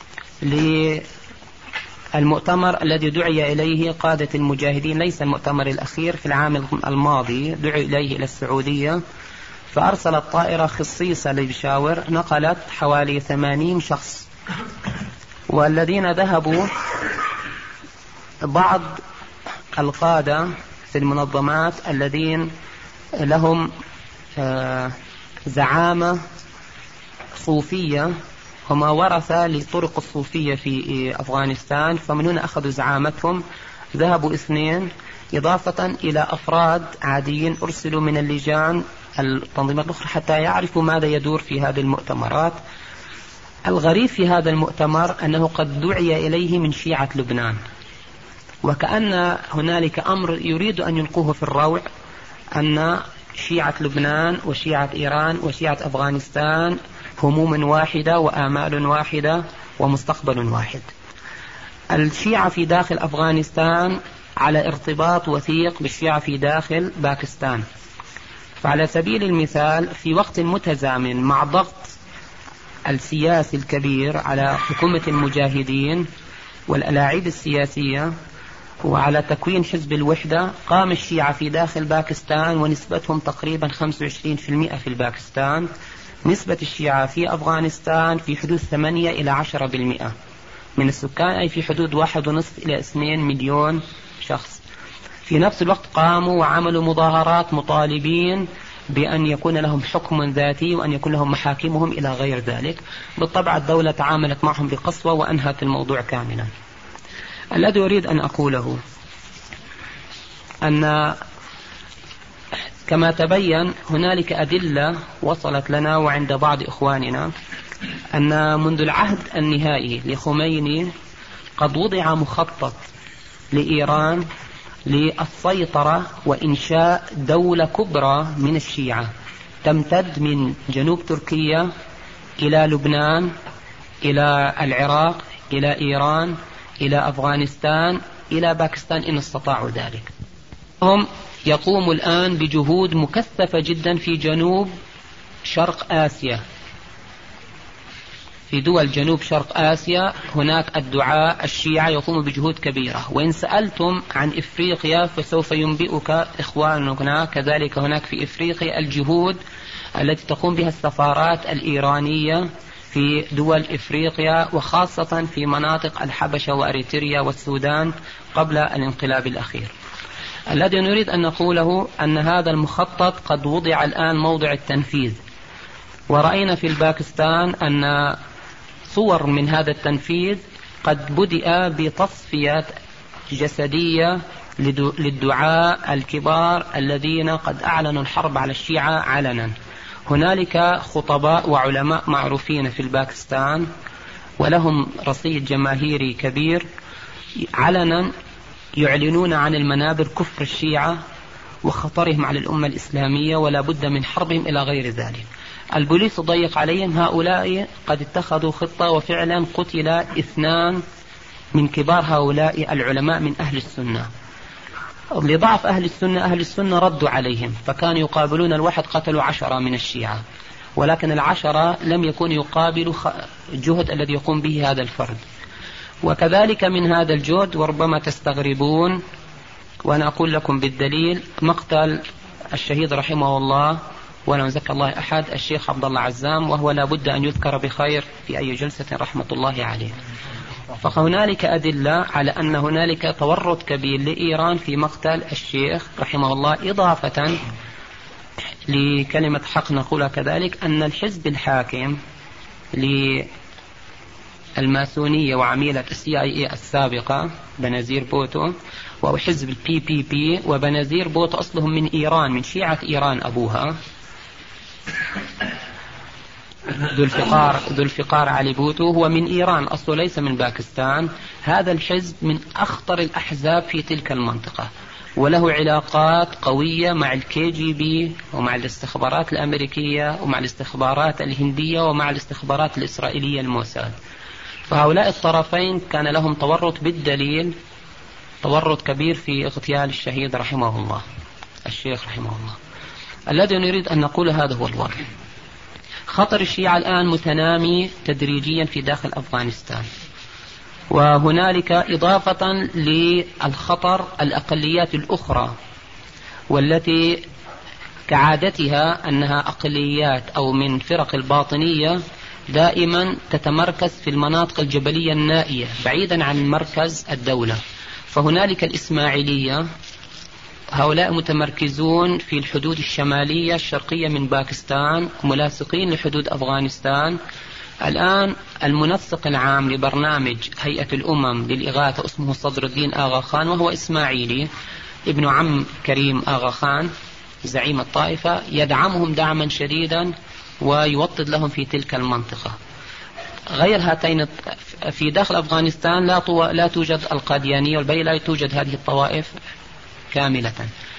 للمؤتمر الذي دعي إليه قادة المجاهدين، ليس المؤتمر الأخير في العام الماضي، دعي إليه إلى السعودية، فأرسلت طائرة خصيصة لبيشاور نقلت حوالي 80 شخص، والذين ذهبوا بعض القادة في المنظمات الذين لهم زعامة صوفية، هم ورثة لطرق الصوفية في أفغانستان، فمن هنا أخذوا زعامتهم. ذهبوا 2 إضافة إلى أفراد عاديين أرسلوا من اللجان التنظيمات الأخرى حتى يعرفوا ماذا يدور في هذه المؤتمرات. الغريب في هذا المؤتمر أنه قد دعي إليه من شيعة لبنان، وكأن هنالك أمر يريد أن يلقوه في الروع، أن شيعة لبنان وشيعة إيران وشيعة أفغانستان هموم واحدة وآمال واحدة ومستقبل واحد. الشيعة في داخل أفغانستان على ارتباط وثيق بالشيعة في داخل باكستان. فعلى سبيل المثال في وقت متزامن مع ضغط السياسي الكبير على حكومة المجاهدين والألاعيب السياسية وعلى تكوين حزب الوحدة، قام الشيعة في داخل باكستان ونسبتهم تقريبا 25% في الباكستان. نسبة الشيعة في أفغانستان في حدود 8 إلى 10% من السكان، أي في حدود 1.5 إلى 2 مليون شخص. في نفس الوقت قاموا وعملوا مظاهرات مطالبين بأن يكون لهم حكم ذاتي وأن يكون لهم محاكمهم إلى غير ذلك. بالطبع الدولة تعاملت معهم بقسوة وأنهت الموضوع كاملا. الذي أريد أن أقوله أن كما تبين هنالك أدلة وصلت لنا وعند بعض إخواننا أن منذ العهد النهائي لخميني قد وضع مخطط لإيران للسيطرة وإنشاء دولة كبرى من الشيعة تمتد من جنوب تركيا إلى لبنان إلى العراق إلى إيران إلى أفغانستان إلى باكستان إن استطاعوا ذلك. هم يقوموا الآن بجهود مكثفة جدا في جنوب شرق آسيا، في دول جنوب شرق آسيا هناك الدعاء الشيعة يقوم بجهود كبيرة، وإن سألتم عن إفريقيا فسوف ينبئك إخواننا كذلك هناك في إفريقيا الجهود التي تقوم بها السفارات الإيرانية في دول إفريقيا، وخاصة في مناطق الحبشة وأريتريا والسودان قبل الانقلاب الأخير. الذي نريد أن نقوله أن هذا المخطط قد وضع الآن موضع التنفيذ، ورأينا في الباكستان أن صور من هذا التنفيذ قد بدأ بتصفية جسدية للدعاء الكبار الذين قد أعلنوا الحرب على الشيعة علنا. هنالك خطباء وعلماء معروفين في الباكستان ولهم رصيد جماهيري كبير علنا يعلنون عن المنابر كفر الشيعة وخطرهم على الأمة الإسلامية ولا بد من حربهم إلى غير ذلك. البوليس ضيق عليهم، هؤلاء قد اتخذوا خطة وفعلا قتل 2 من كبار هؤلاء العلماء من أهل السنة. لضعف أهل السنة ردوا عليهم، فكانوا يقابلون الواحد قتلوا 10 من الشيعة، ولكن 10 لم يكونوا يقابلوا الجهد الذي يقوم به هذا الفرد. وكذلك من هذا الجهد وربما تستغربون وأنا أقول لكم بالدليل مقتل الشهيد رحمه الله ولا نزكى الله أحد الشيخ عبد الله عزام، وهو لا بد أن يذكر بخير في أي جلسة رحمة الله عليه. فهنالك أدلة على أن هنالك تورط كبير لإيران في مقتل الشيخ رحمه الله، إضافة لكلمة حق نقولها كذلك أن الحزب الحاكم للماسونية وعميلة CIA السابقة بنزير بوتو وحزب PPP، وبنزير بوتو أصلهم من إيران، من شيعة إيران أبوها ذو الفقار علي بوتو هو من إيران أصله ليس من باكستان. هذا الحزب من أخطر الأحزاب في تلك المنطقة، وله علاقات قوية مع الKGB ومع الاستخبارات الأمريكية ومع الاستخبارات الهندية ومع الاستخبارات الإسرائيلية الموساد. فهؤلاء الطرفين كان لهم تورط بالدليل، تورط كبير في اغتيال الشهيد رحمه الله الشيخ رحمه الله. الذي نريد أن نقول هذا هو الواقع. خطر الشيعة الآن متنامي تدريجيا في داخل أفغانستان، وهنالك إضافة للخطر الأقليات الأخرى والتي كعادتها أنها أقليات أو من فرق الباطنية دائما تتمركز في المناطق الجبلية النائية بعيدا عن مركز الدولة. فهنالك الإسماعيلية، هؤلاء متمركزون في الحدود الشمالية الشرقية من باكستان ملاصقين لحدود أفغانستان. الآن المنسق العام لبرنامج هيئة الأمم للإغاثة اسمه صدر الدين آغا خان، وهو إسماعيلي ابن عم كريم آغا خان زعيم الطائفة، يدعمهم دعما شديدا ويوطد لهم في تلك المنطقة. غير هاتين في داخل أفغانستان لا توجد القاديانية والباقي لا توجد هذه الطوائف كاملة.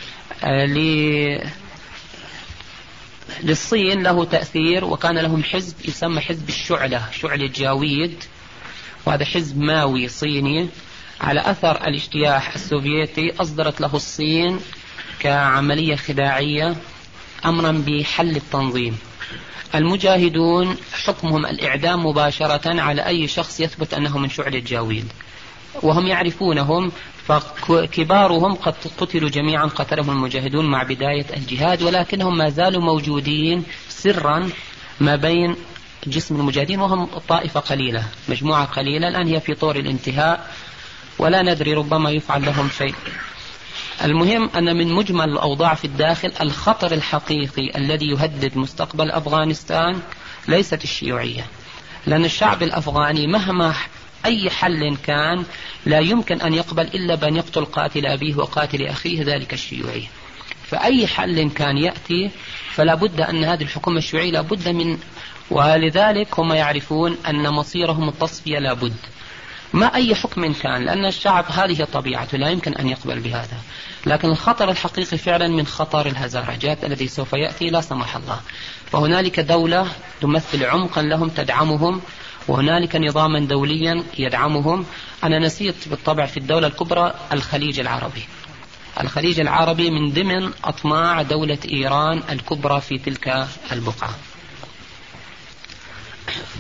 للصين له تأثير، وكان لهم حزب يسمى حزب الشعلة، شعلة جاويد، وهذا حزب ماوي صيني على أثر الاجتياح السوفيتي. أصدرت له الصين كعملية خداعية أمرا بحل التنظيم. المجاهدون حكمهم الإعدام مباشرة على أي شخص يثبت أنه من شعلة جاويد، وهم يعرفونهم، فكبارهم قد قتلوا جميعا، قتلهم المجاهدون مع بداية الجهاد، ولكنهم ما زالوا موجودين سرا ما بين جسم المجاهدين، وهم طائفة قليلة، مجموعة قليلة الآن هي في طور الانتهاء ولا ندري ربما يفعل لهم شيء. المهم أن من مجمل الأوضاع في الداخل الخطر الحقيقي الذي يهدد مستقبل أفغانستان ليست الشيوعية، لأن الشعب الأفغاني مهما أي حل كان لا يمكن أن يقبل إلا بأن يقتل قاتل أبيه وقاتل أخيه، ذلك الشيوعي. فأي حل كان يأتي فلا بد أن هذه الحكومة الشيوعية لا بد من، ولذلك هم يعرفون أن مصيرهم التصفية لا بد ما أي حكم كان، لأن الشعب هذه طبيعته لا يمكن أن يقبل بهذا. لكن الخطر الحقيقي فعلا من خطر الهزارجات الذي سوف يأتي لا سمح الله. فهنالك دولة تمثل عمقا لهم تدعمهم، وهنالك نظاما دوليا يدعمهم. أنا نسيت بالطبع في الدولة الكبرى الخليج العربي. الخليج العربي من ضمن أطماع دولة إيران الكبرى في تلك البقعة.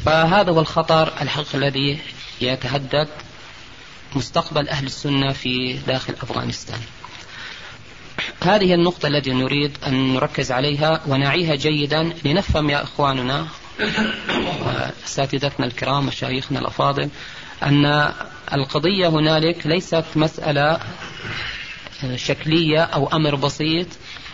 فهذا هو الخطر الحقيقي الذي يتهدد مستقبل أهل السنة في داخل أفغانستان. هذه النقطة التي نريد أن نركز عليها ونعيها جيدا لنفهم يا إخواننا وأساتذتنا الكرام مشايخنا الأفاضل أن القضية هنالك ليست مسألة شكلية أو أمر بسيط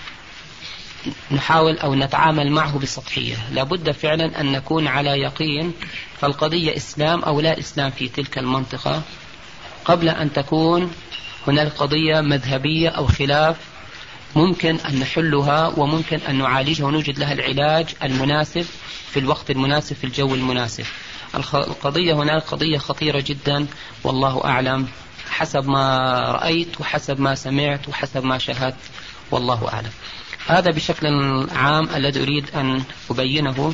نحاول أو نتعامل معه بسطحية. لابد فعلا أن نكون على يقين، فالقضية إسلام أو لا إسلام في تلك المنطقة قبل أن تكون هناك قضية مذهبية أو خلاف ممكن أن نحلها وممكن أن نعالجها ونوجد لها العلاج المناسب في الوقت المناسب في الجو المناسب. القضية هناك قضية خطيرة جدا والله أعلم، حسب ما رأيت وحسب ما سمعت وحسب ما شاهدت والله أعلم. هذا بشكل عام الذي أريد أن أبينه.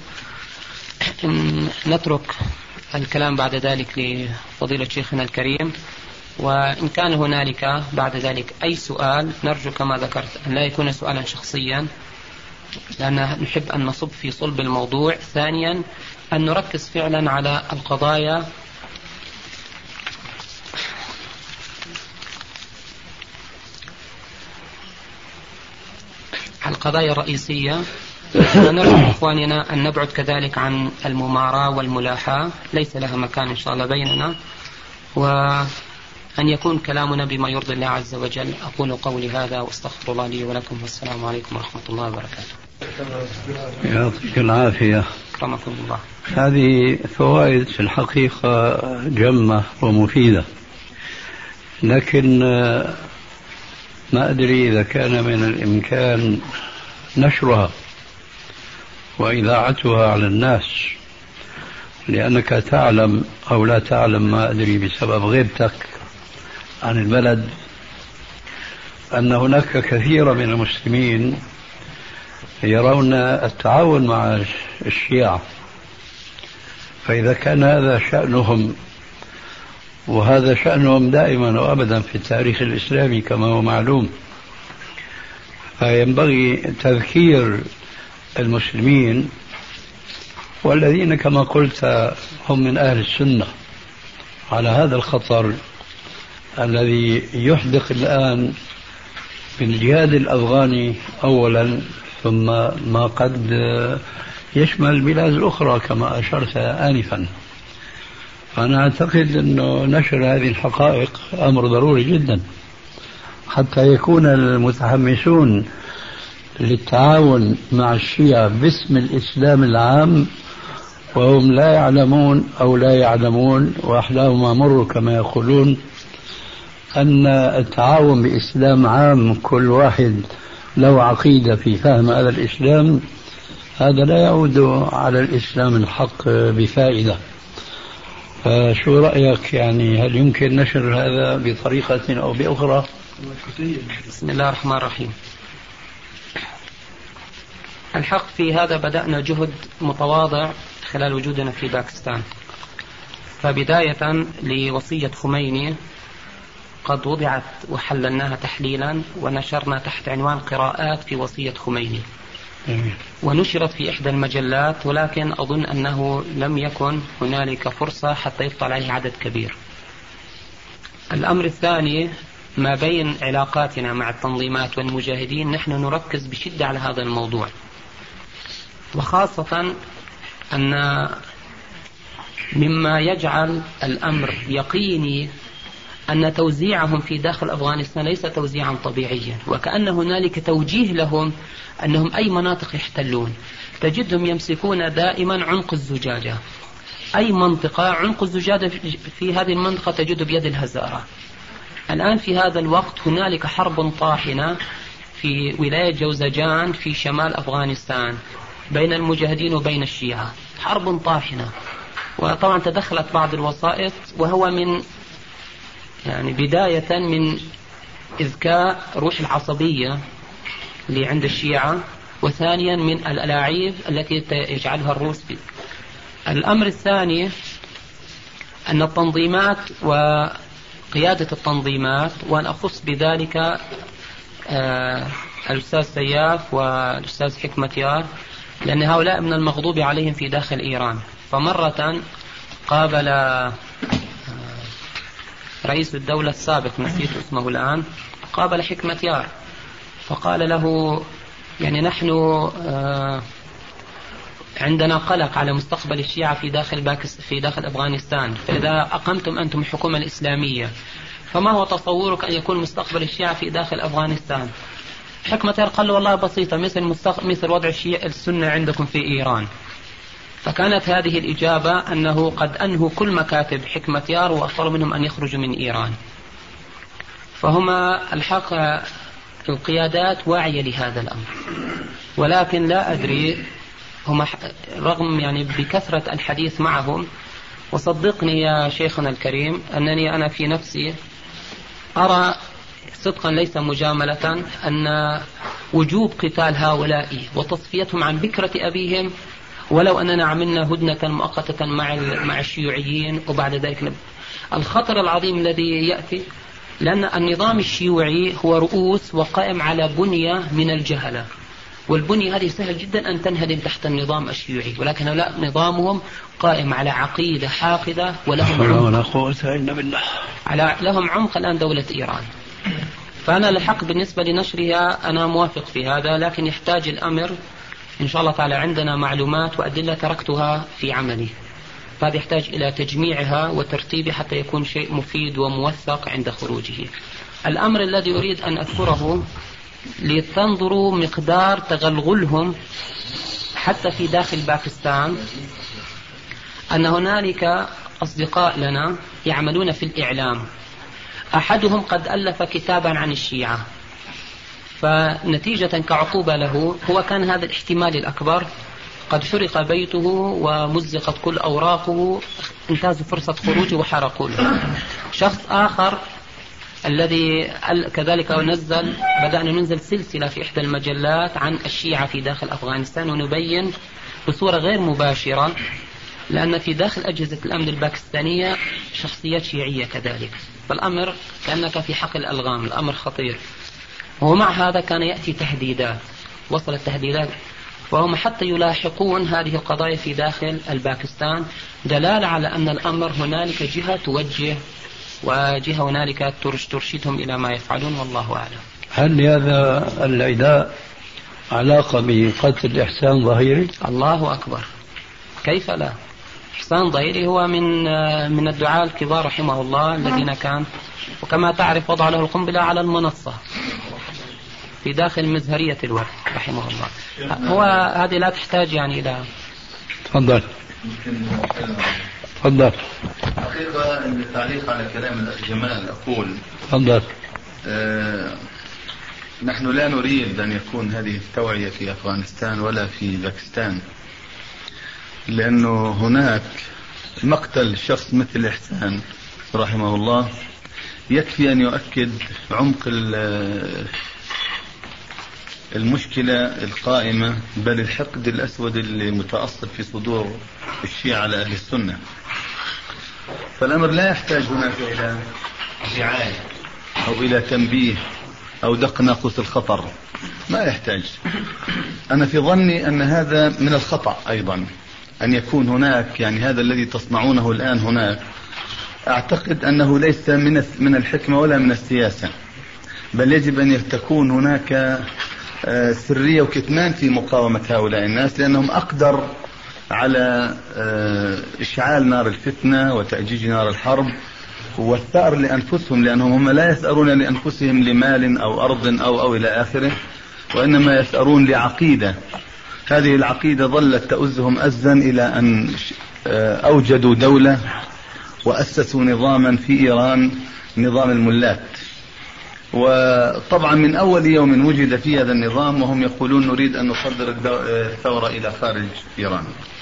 نترك الكلام بعد ذلك لفضيلة شيخنا الكريم، وإن كان هنالك بعد ذلك أي سؤال نرجو كما ذكرت أن لا يكون سؤالا شخصيا، لأن نحب أن نصب في صلب الموضوع. ثانيا أن نركز فعلا على القضايا الرئيسية، ونرجو إخواننا أن نبعد كذلك عن المماراة والملاحاة، ليس لها مكان إن شاء الله بيننا، وأن يكون كلامنا بما يرضي الله عز وجل. أقول قولي هذا واستغفر الله لي ولكم، والسلام عليكم ورحمة الله وبركاته. يعطيك العافية. رحمكم الله. هذه فوائد في الحقيقة جمة ومفيدة، لكن ما أدري إذا كان من الإمكان نشرها وإذاعتها على الناس، لأنك تعلم أو لا تعلم ما أدري بسبب غيبتك عن البلد أن هناك كثير من المسلمين يرون التعاون مع الشيعة، فإذا كان هذا شأنهم، وهذا شأنهم دائما وأبدا في التاريخ الإسلامي كما هو معلوم، فينبغي تذكير المسلمين والذين كما قلت هم من أهل السنة على هذا الخطر الذي يحدق الآن بالجهاد الأفغاني أولا، ثم ما قد يشمل البلاد الأخرى كما أشرت آنفا. فأنا أعتقد أنه نشر هذه الحقائق أمر ضروري جدا حتى يكون المتحمسون للتعاون مع الشيعة باسم الإسلام العام وهم لا يعلمون أو لا يعلمون وأحلاهم أمر كما يقولون أن التعاون بإسلام عام كل واحد له عقيدة في فهم هذا الإسلام، هذا لا يعود على الإسلام الحق بفائدة. فشو رأيك؟ يعني هل يمكن نشر هذا بطريقة أو بأخرى؟ بسم الله الرحمن الرحيم. الحق في هذا بدأنا جهد متواضع خلال وجودنا في باكستان. فبداية لوصية خميني قد وضعت وحللناها تحليلا ونشرنا تحت عنوان قراءات في وصية خميني، ونشرت في إحدى المجلات، ولكن أظن أنه لم يكن هنالك فرصة حتى يطلع عليه عدد كبير. الأمر الثاني ما بين علاقاتنا مع التنظيمات والمجاهدين، نحن نركز بشدة على هذا الموضوع، وخاصة أن مما يجعل الأمر يقيني أن توزيعهم في داخل أفغانستان ليس توزيعا طبيعيا، وكأن هنالك توجيه لهم أنهم أي مناطق يحتلون تجدهم يمسكون دائما عنق الزجاجة. أي منطقة عنق الزجاجة في هذه المنطقة تجد بيد الهزارة. الآن في هذا الوقت هنالك حرب طاحنة في ولاية جوزجان في شمال أفغانستان بين المجاهدين وبين الشيعة، حرب طاحنة. وطبعا تدخلت بعض الوسائط، وهو من يعني بداية من إذكاء روح العصبية اللي عند الشيعة، وثانيا من الألاعيب التي يجعلها الروس بي. الأمر الثاني أن التنظيمات وقيادة التنظيمات، وأن أخص بذلك الأستاذ سياف والأستاذ حكمتيار، لأن هؤلاء من المغضوب عليهم في داخل إيران، فمرة قابل رئيس الدولة السابق، نسيت اسمه الآن، قابل حكمة يار فقال له يعني نحن عندنا قلق على مستقبل الشيعة في داخل أفغانستان، فإذا أقمتم أنتم الحكومة الإسلامية فما هو تصورك أن يكون مستقبل الشيعة في داخل أفغانستان؟ حكمة يار قال له والله بسيطة، مثل وضع السنة عندكم في إيران. فكانت هذه الإجابة أنه قد أنهوا كل مكاتب حكمة يار وأصروا منهم أن يخرجوا من إيران. فهما الحق القيادات واعية لهذا الأمر، ولكن لا أدري هم رغم يعني بكثرة الحديث معهم، وصدقني يا شيخنا الكريم أنني أنا في نفسي أرى صدقا ليس مجاملة أن وجوب قتال هؤلاء وتصفيتهم عن بكرة أبيهم، ولو أننا عملنا هدنة مؤقتة مع الشيوعيين وبعد ذلك الخطر العظيم الذي يأتي، لأن النظام الشيوعي هو رؤوس وقائم على بنية من الجهلة، والبنية هذه سهل جدا أن تنهدم تحت النظام الشيوعي، ولكن لا، نظامهم قائم على عقيدة حاقدة ولهم عمق الآن دولة إيران. فأنا الحق بالنسبة لنشرها أنا موافق في هذا، لكن يحتاج الأمر إن شاء الله تعالى، عندنا معلومات وأدلة تركتها في عملي، فهذا يحتاج إلى تجميعها وترتيبها حتى يكون شيء مفيد وموثق عند خروجه. الأمر الذي أريد أن أذكره لتنظروا مقدار تغلغلهم حتى في داخل باكستان، أن هنالك أصدقاء لنا يعملون في الإعلام، أحدهم قد ألف كتابا عن الشيعة، فنتيجة كعقوبة له هو كان هذا الاحتمال الأكبر قد حرق بيته ومزقت كل أوراقه، انتهزوا فرصة خروجه وحرقوا له. شخص آخر الذي كذلك بدأنا ننزل سلسلة في إحدى المجلات عن الشيعة في داخل أفغانستان، ونبين بصورة غير مباشرة، لأن في داخل أجهزة الأمن الباكستانية شخصيات شيعية كذلك، فالأمر كأنك في حقل الألغام، الأمر خطير. ومع هذا كان يأتي تهديدات، وصلت تهديدات، فهم حتى يلاحقون هذه القضايا في داخل الباكستان، دلالة على أن الأمر هنالك جهة توجه وجهة هنالك ترشدهم إلى ما يفعلون، والله أعلم. هل لهذا العداء علاقة بقتل إحسان ظهيري؟ الله أكبر، كيف لا؟ إحسان ظهيري هو من الدعاة الكبار رحمه الله الذين كان، وكما تعرف وضع له القنبلة على المنصة في داخل مزهرية الورد رحمه الله. هو هذه لا تحتاج يعني إلى. تفضل. حقيقة التعليق على كلام الأخ جمال أقول تفضل. نحن لا نريد أن يكون هذه التوعية في أفغانستان ولا في باكستان، لأنه هناك مقتل شخص مثل إحسان رحمه الله يكفي أن يؤكد عمق المشكلة القائمة، بل الحقد الأسود المتأصل في صدور الشيعة على أهل السنة. فالأمر لا يحتاج هناك إلى رعاية أو إلى تنبيه أو دق ناقوس الخطر، ما يحتاج. أنا في ظني أن هذا من الخطأ أيضا أن يكون هناك، يعني هذا الذي تصنعونه الآن هناك أعتقد أنه ليس من الحكمة ولا من السياسة، بل يجب أن تكون هناك سرية وكتمان في مقاومة هؤلاء الناس، لأنهم أقدر على إشعال نار الفتنة وتأجيج نار الحرب والثأر لأنفسهم، لأنهم هم لا يثأرون لأنفسهم لمال أو أرض أو إلى آخره، وإنما يثأرون لعقيدة. هذه العقيدة ظلت تؤزهم أزا إلى أن أوجدوا دولة وأسسوا نظاما في إيران، نظام الملات. وطبعا من أول يوم وجد في هذا النظام وهم يقولون نريد أن نصدر الثورة إلى خارج إيران.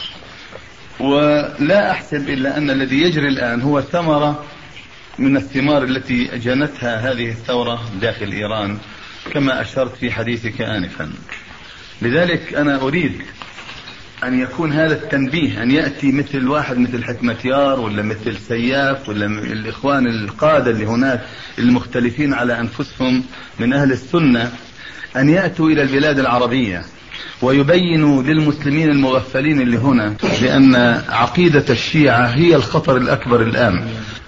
ولا أحسب إلا أن الذي يجري الآن هو ثمرة من الثمار التي جنتها هذه الثورة داخل إيران، كما أشرت في حديثك آنفا. لذلك أنا أريد أن يكون هذا التنبيه، أن يأتي مثل واحد مثل حكمة يار ولا مثل سياف ولا الإخوان القادة اللي هناك المختلفين على أنفسهم من أهل السنة، أن يأتوا إلى البلاد العربية ويبين للمسلمين المغفلين اللي هنا بأن عقيدة الشيعة هي الخطر الأكبر الآن،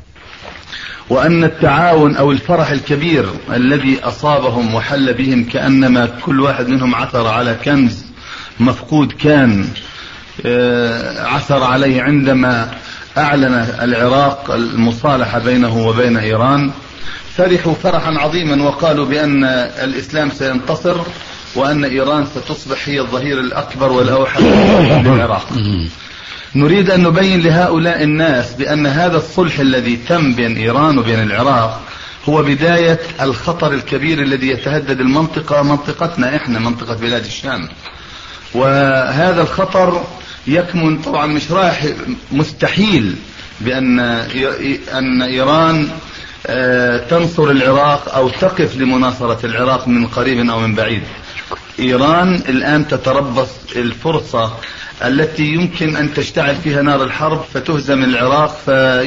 وأن التعاون أو الفرح الكبير الذي أصابهم وحل بهم كأنما كل واحد منهم عثر على كنز مفقود كان عثر عليه عندما أعلن العراق المصالحة بينه وبين إيران. فرحوا فرحا عظيما وقالوا بأن الإسلام سينتصر وأن إيران ستصبح هي الظهير الأكبر والأوحد للعراق. نريد أن نبين لهؤلاء الناس بأن هذا الصلح الذي تم بين إيران وبين العراق هو بداية الخطر الكبير الذي يتهدد المنطقة، منطقتنا إحنا، منطقة بلاد الشام. وهذا الخطر يكمن طبعا مش رايح، مستحيل بأن إيران تنصر العراق أو تقف لمناصرة العراق من قريب أو من بعيد. إيران الآن تتربص الفرصة التي يمكن أن تشتعل فيها نار الحرب فتهزم العراق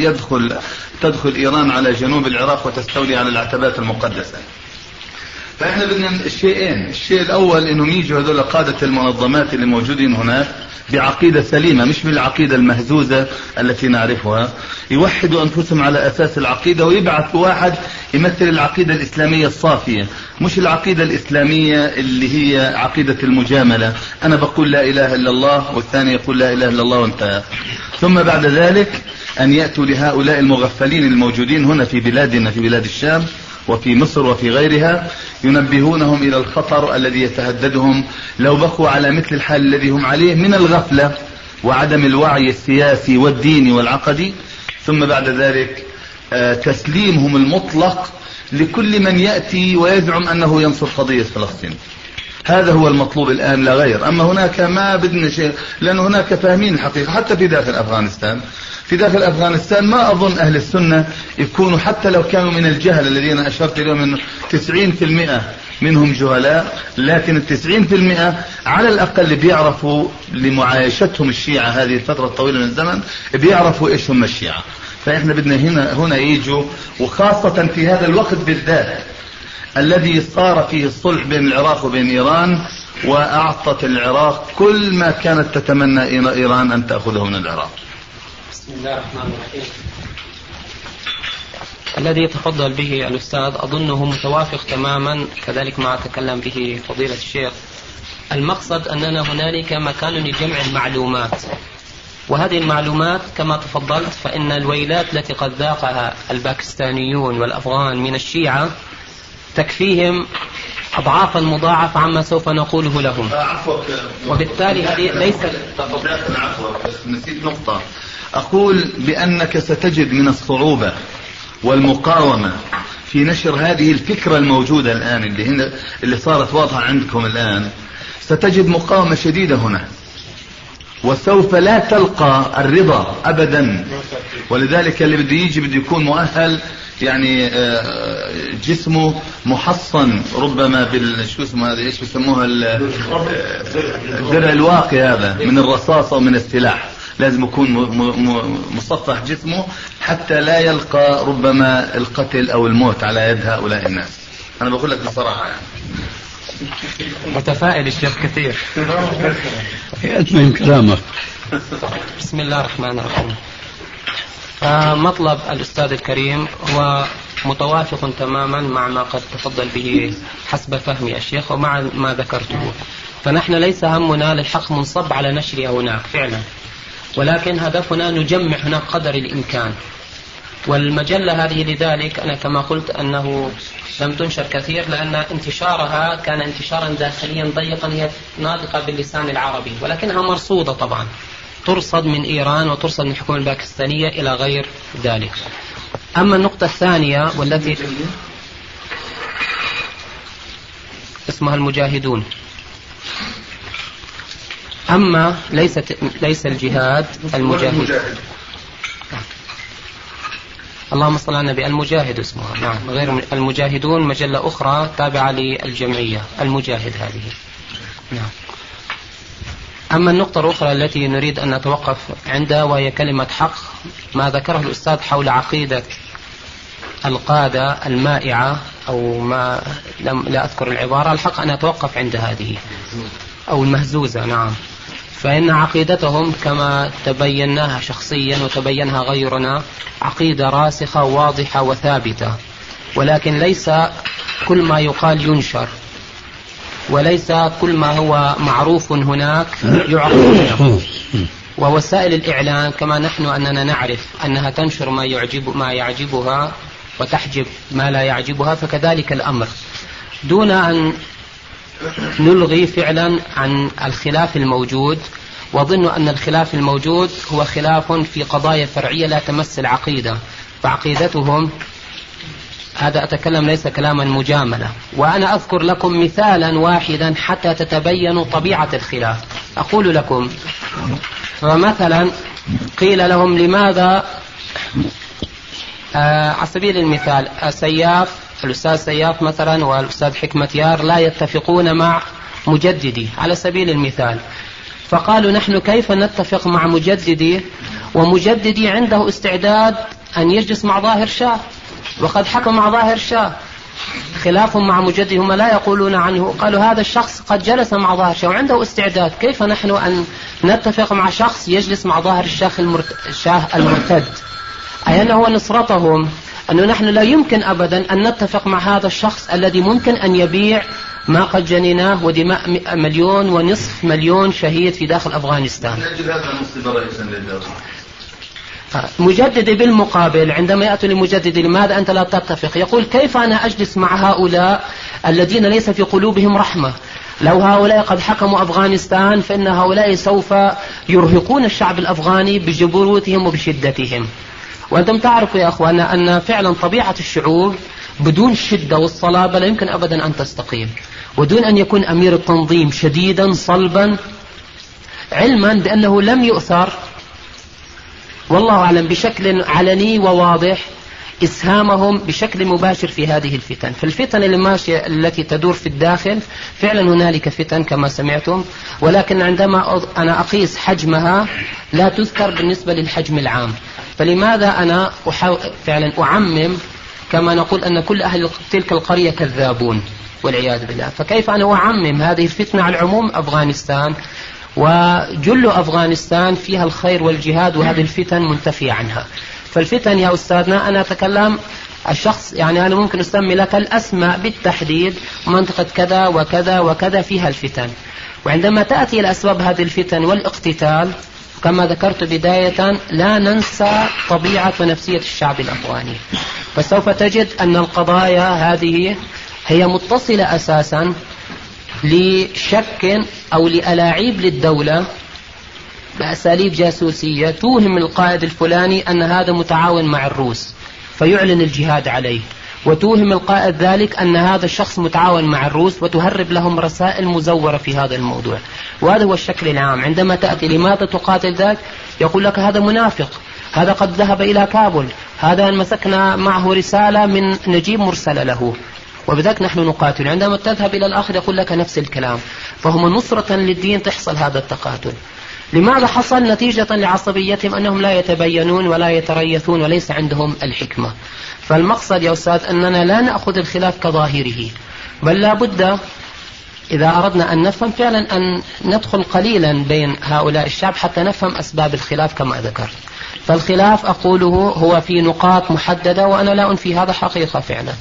تدخل إيران على جنوب العراق وتستولي على العتبات المقدسة. فإحنا بدنا الشيئين، الشيء الأول إنهم يجوا هذول قادة المنظمات اللي موجودين هناك بعقيدة سليمة، مش بالعقيدة المهزوزة التي نعرفها، يوحدوا أنفسهم على أساس العقيدة ويبعثوا واحد يمثل العقيدة الإسلامية الصافية، مش العقيدة الإسلامية اللي هي عقيدة المجاملة، أنا بقول لا إله إلا الله والثاني يقول لا إله إلا الله وانتهى. ثم بعد ذلك أن يأتوا لهؤلاء المغفلين الموجودين هنا في بلادنا، في بلاد الشام وفي مصر وفي غيرها، ينبهونهم إلى الخطر الذي يتهددهم لو بقوا على مثل الحال الذي هم عليه من الغفلة وعدم الوعي السياسي والديني والعقدي. ثم بعد ذلك تسليمهم المطلق لكل من يأتي ويزعم أنه ينصر قضية فلسطين. هذا هو المطلوب الآن لا غير. أما هناك ما بدنا شيء، لأن هناك فاهمين الحقيقة حتى في داخل أفغانستان. في داخل أفغانستان ما أظن أهل السنة يكونوا، حتى لو كانوا من الجهل الذين أشرت اليوم من 90% منهم جهلاء، لكن 90% على الأقل بيعرفوا لمعايشتهم الشيعة هذه الفترة الطويلة من الزمن، بيعرفوا إيش هم الشيعة. فإحنا بدنا هنا يجوا، وخاصة في هذا الوقت بالذات الذي صار فيه الصلح بين العراق وبين إيران، وأعطت العراق كل ما كانت تتمنى إيران أن تأخذه من العراق. بسم الله الرحمن الرحيم. الذي يتفضل به الأستاذ أظنه متوافق تماما كذلك ما تكلم به فضيلة الشيخ. المقصد أننا هنالك مكان لجمع المعلومات، وهذه المعلومات كما تفضلت فإن الويلات التي قد ذاقها الباكستانيون والأفغان من الشيعة تكفيهم أضعافا مضاعفة عما سوف نقوله لهم. وبالتالي هذه ليست نسيت نقطة، أقول بأنك ستجد من الصعوبة والمقاومة في نشر هذه الفكرة الموجودة الآن اللي صارت واضحة عندكم الآن. ستجد مقاومة شديدة هنا، وسوف لا تلقى الرضا أبدا. ولذلك اللي بده يجي بده يكون مؤهل، يعني جسمه محصن ربما شو اسمه هذا، ايش بيسموها، الدرع الواقي هذا من الرصاصة ومن السلاح. لازم يكون مصفح جسمه حتى لا يلقى ربما القتل او الموت على يد هؤلاء الناس. انا بقول لك بصراحة يعني. متفائل الشيخ كثير. أتمم كلامك. بسم الله الرحمن الرحيم. مطلب الأستاذ الكريم هو متوافق تماما مع ما قد تفضل به حسب فهمي الشيخ ومع ما ذكرته. فنحن ليس همنا للحق منصب على نشرها هناك فعلا، ولكن هدفنا نجمع هناك قدر الإمكان. والمجلة هذه لذلك أنا كما قلت أنه لم تنشر كثير، لأن انتشارها كان انتشارا داخليا ضيقا، هي ناطقة باللسان العربي ولكنها مرصودة طبعا، ترصد من إيران وترصد من الحكومة الباكستانية إلى غير ذلك. أما النقطة الثانية والتي اسمها المجاهدون، أما ليس الجهاد، المجاهد. اللهم صل على النبي. المجاهد اسمها، نعم، غير المجاهدون مجلة أخرى تابعة للجمعية المجاهد هذه، نعم. أما النقطة الأخرى التي نريد أن نتوقف عندها وهي كلمة حق، ما ذكره الأستاذ حول عقيدة القادة المائعة أو ما لا أذكر العبارة، الحق أن أتوقف عند هذه. أو المهزوزة، نعم، فإن عقيدتهم كما تبيناها شخصيا وتبينها غيرنا عقيدة راسخة واضحة وثابتة، ولكن ليس كل ما يقال ينشر، وليس كل ما هو معروف هناك يعرف. ووسائل الإعلام كما نحن أننا نعرف أنها تنشر ما يعجبها وتحجب ما لا يعجبها، فكذلك الأمر، دون أن نلغي فعلا عن الخلاف الموجود. وظن أن الخلاف الموجود هو خلاف في قضايا فرعية لا تمس العقيدة، فعقيدتهم هذا أتكلم ليس كلاما مجاملة. وأنا أذكر لكم مثالا واحدا حتى تتبينوا طبيعة الخلاف. أقول لكم، فمثلا قيل لهم لماذا على سبيل المثال الأستاذ سياف مثلا والأستاذ حكمتيار لا يتفقون مع مجددي على سبيل المثال، فقالوا نحن كيف نتفق مع مجددي ومجددي عنده استعداد أن يجلس مع ظاهر شاه وقد حكم مع ظاهر شاه، خلافهم مع مجددي هم لا يقولون عنه، قالوا هذا الشخص قد جلس مع ظاهر شاه وعنده استعداد، كيف نحن أن نتفق مع شخص يجلس مع ظاهر الشاه المرتد؟ أي أنه نصرتهم أنه نحن لا يمكن أبدا أن نتفق مع هذا الشخص الذي ممكن أن يبيع ما قد جنيناه ودماء 1.5 مليون شهيد في داخل أفغانستان. مجددي بالمقابل عندما يأتي لمجددي لماذا أنت لا تتفق؟ يقول كيف أنا أجلس مع هؤلاء الذين ليس في قلوبهم رحمة؟ لو هؤلاء قد حكموا أفغانستان فإن هؤلاء سوف يرهقون الشعب الأفغاني بجبروتهم وبشدتهم. وأنتم تعرفوا يا أخوان أن فعلا طبيعة الشعوب بدون الشدة والصلابة لا يمكن أبدا أن تستقيم، ودون أن يكون أمير التنظيم شديدا صلبا، علما بأنه لم يؤثر والله أعلم بشكل علني وواضح إسهامهم بشكل مباشر في هذه الفتن. فالفتن التي تدور في الداخل فعلا هنالك فتن كما سمعتم، ولكن عندما أنا أقيس حجمها لا تذكر بالنسبة للحجم العام. فلماذا أنا فعلا أعمم كما نقول أن كل أهل تلك القرية كذابون والعياذ بالله؟ فكيف أنا أعمم هذه الفتنة على العموم أفغانستان، وجل أفغانستان فيها الخير والجهاد وهذه الفتن منتفية عنها. فالفتن يا أستاذنا أنا أتكلم الشخص يعني أنا ممكن أسمي لك الأسماء بالتحديد، منطقة كذا وكذا وكذا فيها الفتن. وعندما تأتي إلى أسباب هذه الفتن والاقتتال كما ذكرت بداية لا ننسى طبيعة ونفسية الشعب الأفغاني، فسوف تجد أن القضايا هذه هي متصلة أساسا لشك أو لألاعيب للدولة بأساليب جاسوسية توهم القائد الفلاني أن هذا متعاون مع الروس فيعلن الجهاد عليه، وتوهم القائد ذلك أن هذا الشخص متعاون مع الروس وتهرب لهم رسائل مزورة في هذا الموضوع. وهذا هو الشكل العام. عندما تأتي لماذا تقاتل ذاك يقول لك هذا منافق، هذا قد ذهب إلى كابول، هذا مسكنا معه رسالة من نجيب مرسل له وبذلك نحن نقاتل. عندما تذهب إلى الآخر يقول لك نفس الكلام. فهم نصرة للدين تحصل هذا التقاتل. لماذا حصل؟ نتيجة لعصبيتهم أنهم لا يتبينون ولا يتريثون وليس عندهم الحكمة. فالمقصد يا أستاذ أننا لا نأخذ الخلاف كظاهره، بل لا بد إذا أردنا أن نفهم فعلا أن ندخل قليلا بين هؤلاء الشعب حتى نفهم أسباب الخلاف كما ذكرت. فالخلاف أقوله هو في نقاط محددة وأنا لا أنفي هذا حقيقة فعلا.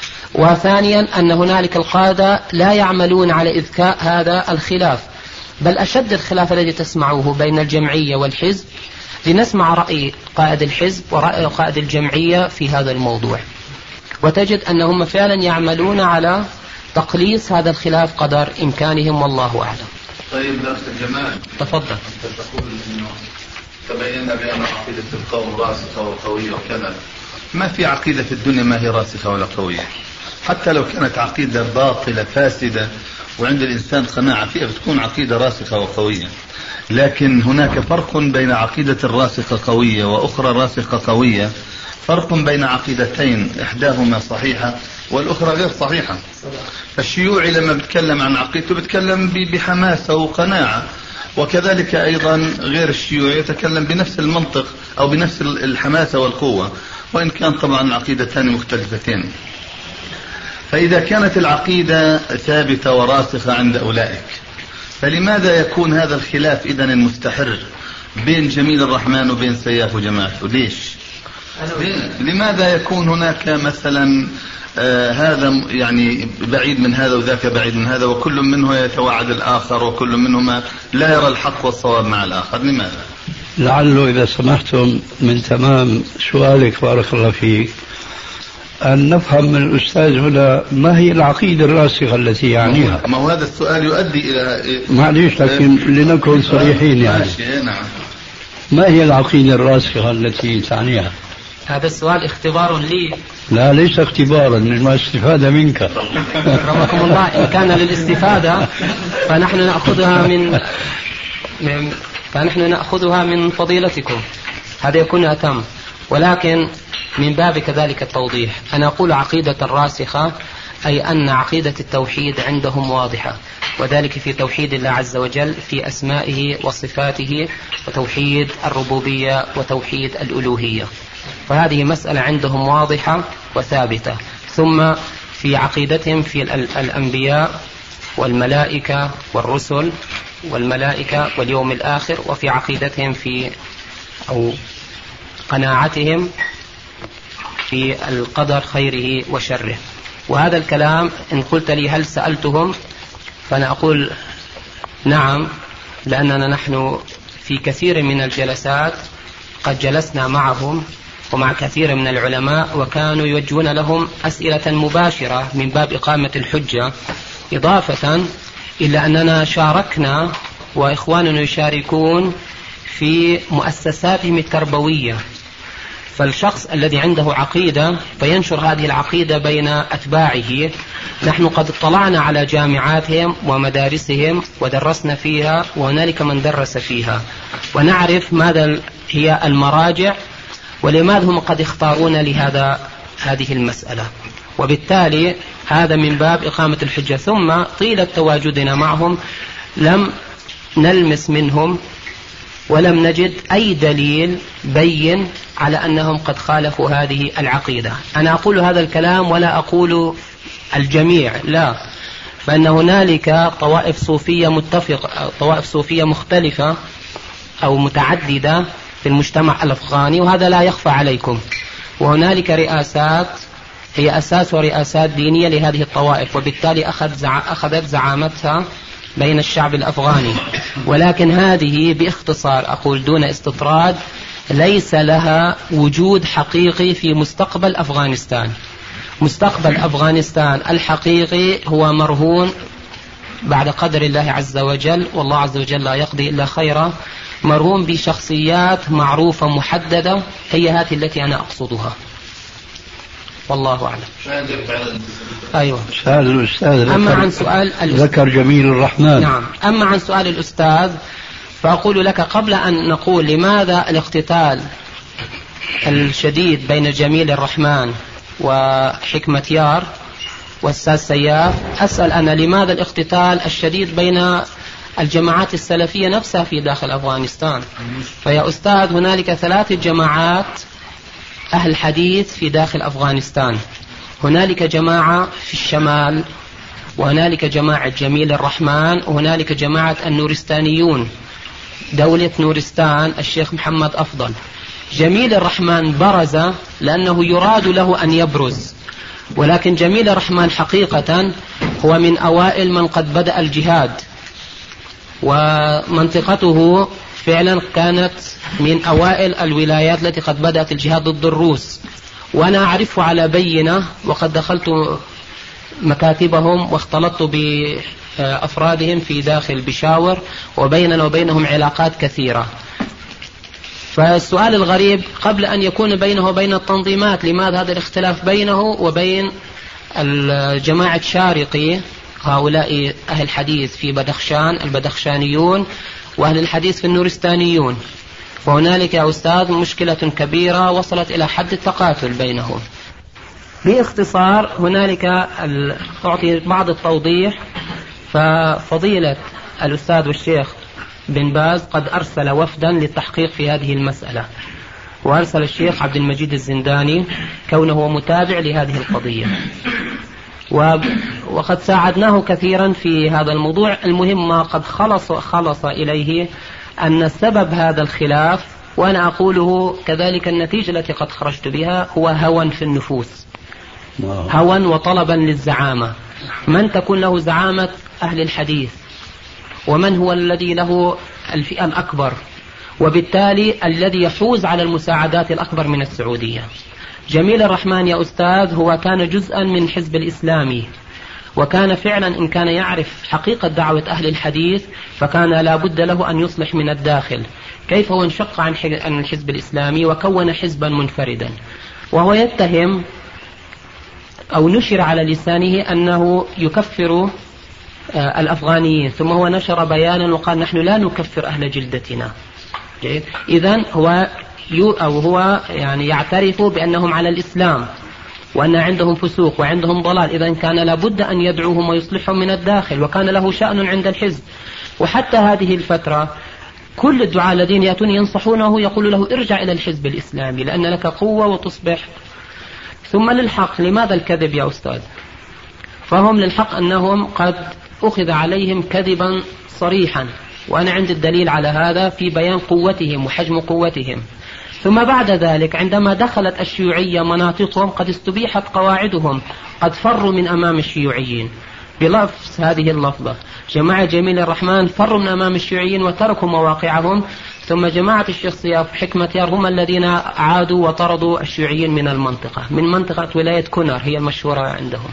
وثانيا أن هنالك القادة لا يعملون على إذكاء هذا الخلاف، بل أشد الخلاف الذي تسمعوه بين الجمعية والحزب لنسمع رأي قائد الحزب ورأي قائد الجمعية في هذا الموضوع، وتجد أنهم فعلا يعملون على تقليص هذا الخلاف قدر إمكانهم والله أعلم. طيب أخي جمال تفضل. أنت تقول إنه تبينا بأن عقيدة القوم راسخة وقوية وكذا. ما في عقيدة في الدنيا ما هي راسخة ولا قوية، حتى لو كانت عقيدة باطلة فاسدة وعند الإنسان قناعة فيها بتكون عقيدة راسخة وقوية. لكن هناك فرق بين عقيدة راسخة قوية وأخرى راسخة قوية، فرق بين عقيدتين إحداهما صحيحة والأخرى غير صحيحة. فالشيوعي لما بيتكلم عن عقيدته بيتكلم بحماسة وقناعة، وكذلك أيضا غير الشيوعي يتكلم بنفس المنطق أو بنفس الحماسة والقوة، وإن كان طبعا عقيدتان مختلفتين. فإذا كانت العقيدة ثابتة وراسخة عند أولئك فلماذا يكون هذا الخلاف إذن المستحر بين جميل الرحمن وبين سياف وجماعته؟ ليش؟ لماذا يكون هناك مثلا هذا يعني بعيد من هذا وذاك بعيد من هذا، وكل منه يتوعد الآخر، وكل منهما لا يرى الحق والصواب مع الآخر؟ لماذا؟ لعله إذا سمحتم من تمام سؤالك بارك الله فيك أن نفهم من الأستاذ هنا ما هي العقيدة الراسخة التي يعنيها. ما هو هذا السؤال يؤدي إلى معليش، لكن لنكن صريحين يعني. نعم. ما هي العقيدة الراسخة التي تعنيها؟ هذا السؤال اختبار لي. لا، ليس اختبارا، إنما استفادة منك. رحمكم الله. إن كان للاستفادة فنحن نأخذها من فضيلتكم، هذا يكون أتم. ولكن من باب كذلك التوضيح، أنا أقول عقيدة راسخة أي أن عقيدة التوحيد عندهم واضحة، وذلك في توحيد الله عز وجل في أسمائه وصفاته، وتوحيد الربوبية وتوحيد الألوهية، فهذه مسألة عندهم واضحة وثابتة. ثم في عقيدتهم في الأنبياء والملائكة والرسل والملائكة واليوم الآخر، وفي عقيدتهم أو قناعتهم في القدر خيره وشره. وهذا الكلام إن قلت لي هل سألتهم، فأنا أقول نعم، لأننا نحن في كثير من الجلسات قد جلسنا معهم ومع كثير من العلماء، وكانوا يوجهون لهم أسئلة مباشرة من باب إقامة الحجة، إضافة إلى أننا شاركنا وإخواننا يشاركون في مؤسساتهم التربوية. فالشخص الذي عنده عقيدة فينشر هذه العقيدة بين أتباعه. نحن قد اطلعنا على جامعاتهم ومدارسهم ودرسنا فيها، وهنالك من درس فيها، ونعرف ماذا هي المراجع ولماذا هم قد اختارون هذه المسألة. وبالتالي هذا من باب إقامة الحجة. ثم طيلة تواجدنا معهم لم نلمس منهم ولم نجد أي دليل بين على أنهم قد خالفوا هذه العقيدة. أنا أقول هذا الكلام ولا أقول الجميع، لا، فإن هنالك طوائف صوفية مختلفة أو متعددة في المجتمع الأفغاني، وهذا لا يخفى عليكم. وهنالك رئاسات هي أساس ورئاسات دينية لهذه الطوائف، وبالتالي أخذت زعامتها بين الشعب الأفغاني. ولكن هذه باختصار أقول دون استطراد ليس لها وجود حقيقي في مستقبل أفغانستان. مستقبل أفغانستان الحقيقي هو مرهون بعد قدر الله عز وجل، والله عز وجل لا يقضي إلا خيرا، مرهون بشخصيات معروفة محددة، هي هذه التي أنا أقصدها، والله أعلم. أيوة. أما عن سؤال ذكر جميل الرحمن. نعم. أما عن سؤال الأستاذ فأقول لك قبل أن نقول لماذا الاقتتال الشديد بين جميل الرحمن وحكمة يار والأستاذ سياف، أسأل أنا لماذا الاقتتال الشديد بين الجماعات السلفية نفسها في داخل أفغانستان؟ فيا أستاذ هنالك 3 جماعات أهل حديث في داخل أفغانستان. هنالك جماعة في الشمال، وهنالك جماعة جميل الرحمن، وهنالك جماعة النورستانيون، دولة نورستان الشيخ محمد أفضل. جميل الرحمن برز لأنه يراد له أن يبرز، ولكن جميل الرحمن حقيقة هو من أوائل من قد بدأ الجهاد، ومنطقته فعلا كانت من أوائل الولايات التي قد بدأت الجهاد ضد الروس، وأنا أعرفه على بينة، وقد دخلت مكاتبهم واختلطت بأفرادهم في داخل بشاور، وبيننا وبينهم علاقات كثيرة. فالسؤال الغريب قبل أن يكون بينه وبين التنظيمات لماذا هذا الاختلاف بينه وبين الجماعة شارقي، هؤلاء أهل الحديث في بدخشان البدخشانيون، وأهل الحديث في النورستانيون. وهنالك يا أستاذ مشكلة كبيرة وصلت إلى حد التقاتل بينهم. باختصار هنالك أعطي بعض التوضيح. ففضيلة الأستاذ والشيخ بن باز قد أرسل وفدا للتحقيق في هذه المسألة، وأرسل الشيخ عبد المجيد الزنداني كونه متابع لهذه القضية. وقد ساعدناه كثيرا في هذا الموضوع. المهم ما قد خلص إليه أن سبب هذا الخلاف، وأنا أقوله كذلك النتيجة التي قد خرجت بها، هو هوى في النفوس، هوى وطلبا للزعامة. من تكون له زعامة أهل الحديث، ومن هو الذي له الفئة الأكبر، وبالتالي الذي يفوز على المساعدات الأكبر من السعودية. جميل الرحمن يا أستاذ هو كان جزءا من حزب الإسلامي، وكان فعلا إن كان يعرف حقيقة دعوة أهل الحديث فكان لا بد له أن يصلح من الداخل. كيف هو انشق عن الحزب الإسلامي وكون حزبا منفردا، وهو يتهم أو نشر على لسانه أنه يكفر الأفغانيين، ثم هو نشر بيانا وقال نحن لا نكفر أهل جلدتنا. إذن هو يعني يعترف بأنهم على الإسلام وأن عندهم فسوق وعندهم ضلال، إذن كان لابد أن يدعوهم ويصلحهم من الداخل، وكان له شأن عند الحزب. وحتى هذه الفترة كل الدعاة الذين يأتون ينصحونه يقول له ارجع إلى الحزب الإسلامي لأن لك قوة وتصبح. ثم للحق، لماذا الكذب يا أستاذ؟ فهم للحق أنهم قد أخذ عليهم كذبا صريحا، وأنا عندي الدليل على هذا في بيان قوتهم وحجم قوتهم. ثم بعد ذلك عندما دخلت الشيوعية مناطقهم قد استبيحت قواعدهم، قد فروا من أمام الشيوعيين بلفظ هذه اللفظة. جماعة جميل الرحمن فروا من أمام الشيوعيين وتركوا مواقعهم، ثم جماعة الشيخ صياف حكمة يار هم الذين عادوا وطردوا الشيوعيين من المنطقة، من منطقة ولاية كونر هي المشهورة عندهم.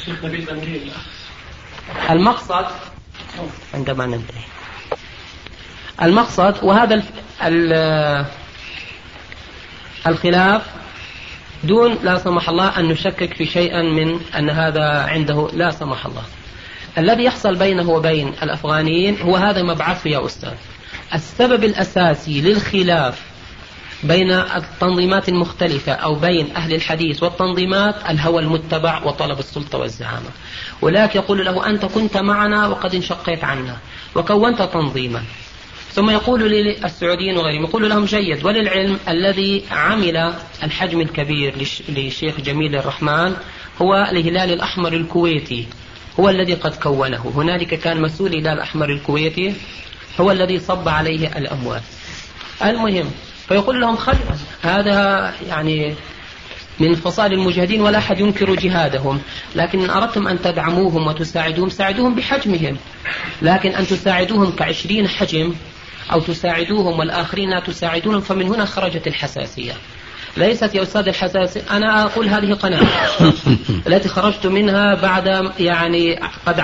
المقصد عندما ننتهي المقصد، وهذا الخلاف دون لا سمح الله أن نشكك في شيئا من أن هذا عنده لا سمح الله. الذي يحصل بينه وبين الأفغانيين هو هذا مبعثه يا أستاذ. السبب الأساسي للخلاف بين التنظيمات المختلفة أو بين أهل الحديث والتنظيمات الهوى المتبع وطلب السلطة والزعامة. ولكن يقول له أنت كنت معنا وقد انشقيت عنا وكونت تنظيما. ثم يقول للسعوديين وغيرهم، يقول لهم جيد، وللعلم الذي عمل الحجم الكبير للشيخ جميل الرحمن هو الهلال الأحمر الكويتي، هو الذي قد كونه. هنالك كان مسؤول الهلال الأحمر الكويتي هو الذي صب عليه الأموال. المهم فيقول لهم هذا يعني من فصائل المجاهدين ولا أحد ينكر جهادهم، لكن إن أردتم أن تدعموهم وتساعدوهم ساعدوهم بحجمهم، لكن أن تساعدوهم ك20 حجم أو تساعدوهم والآخرين لا تساعدونهم، فمن هنا خرجت الحساسية. ليست يا أستاذ الحساسية، أنا أقول هذه قناة التي خرجت منها بعد يعني قد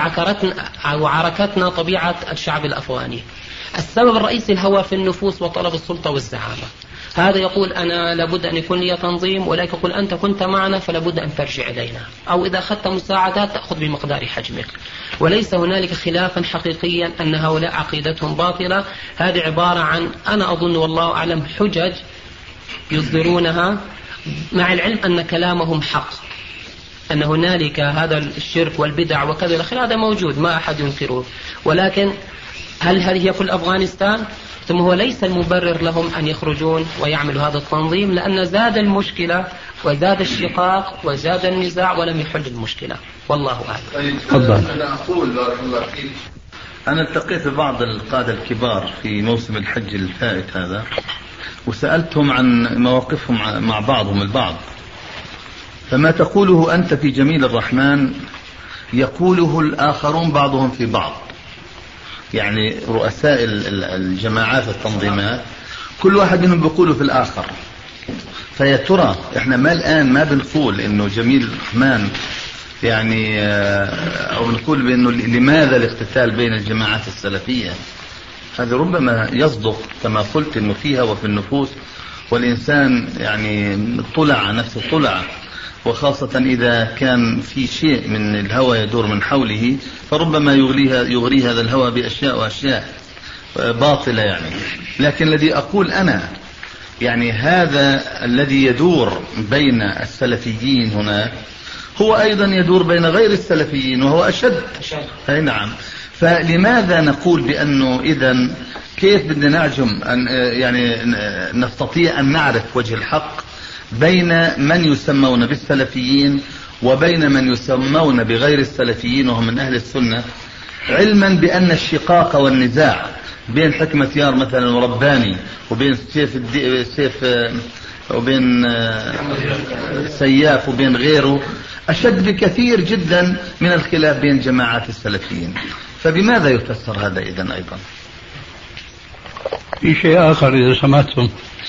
عركتنا طبيعة الشعب الأفغاني. السبب الرئيسي الهوى في النفوس وطلب السلطة والزعامة. هذا يقول أنا لابد أن يكون لي تنظيم، ولكن يقول أنت كنت معنا فلابد أن ترجع إلينا، أو إذا أخذت مساعدات تأخذ بمقدار حجمك. وليس هنالك خلافا حقيقيا أن هؤلاء عقيدتهم باطلة. هذه عبارة عن أنا أظن والله أعلم حجج يصدرونها، مع العلم أن كلامهم حق، أن هنالك هذا الشرك والبدع وكذا هذا موجود ما أحد ينكره، ولكن هل هذه هي كل أفغانستان؟ ثم هو ليس المبرر لهم أن يخرجون ويعملوا هذا التنظيم، لأن زاد المشكلة وزاد الشقاق وزاد النزاع ولم يحل المشكلة. والله أعلم. أنا أقول بارك الله فيك، أنا التقيت ببعض القادة الكبار في موسم الحج الفائت هذا وسألتهم عن مواقفهم مع بعضهم البعض، فما تقوله أنت في جميل الرحمن يقوله الآخرون بعضهم في بعض. يعني رؤساء الجماعات التنظيمات كل واحد منهم بيقوله في الآخر. فيا ترى احنا ما الآن ما بنقول انه جميل الرحمن يعني او نقول بانه لماذا الاقتتال بين الجماعات السلفية؟ هذا ربما يصدق كما قلت انه فيها وفي النفوس، والإنسان يعني طلع نفسه طلع، وخاصة إذا كان في شيء من الهوى يدور من حوله فربما يغريه هذا الهوى بأشياء وأشياء باطلة يعني. لكن الذي أقول أنا يعني هذا الذي يدور بين السلفيين هناك هو أيضا يدور بين غير السلفيين وهو أشد. أي نعم. فلماذا نقول بأنه إذن كيف بدنا نعجم أن يعني نستطيع أن نعرف وجه الحق بين من يسمون بالسلفيين وبين من يسمون بغير السلفيين وهم من أهل السنة، علما بأن الشقاق والنزاع بين حكمة يار مثلا ورباني وبين سيف وبين سياف وبين غيره أشد بكثير جدا من الخلاف بين جماعات السلفيين. فبماذا يفسر هذا إذن أيضا؟ في شيء آخر إذا سمعتم،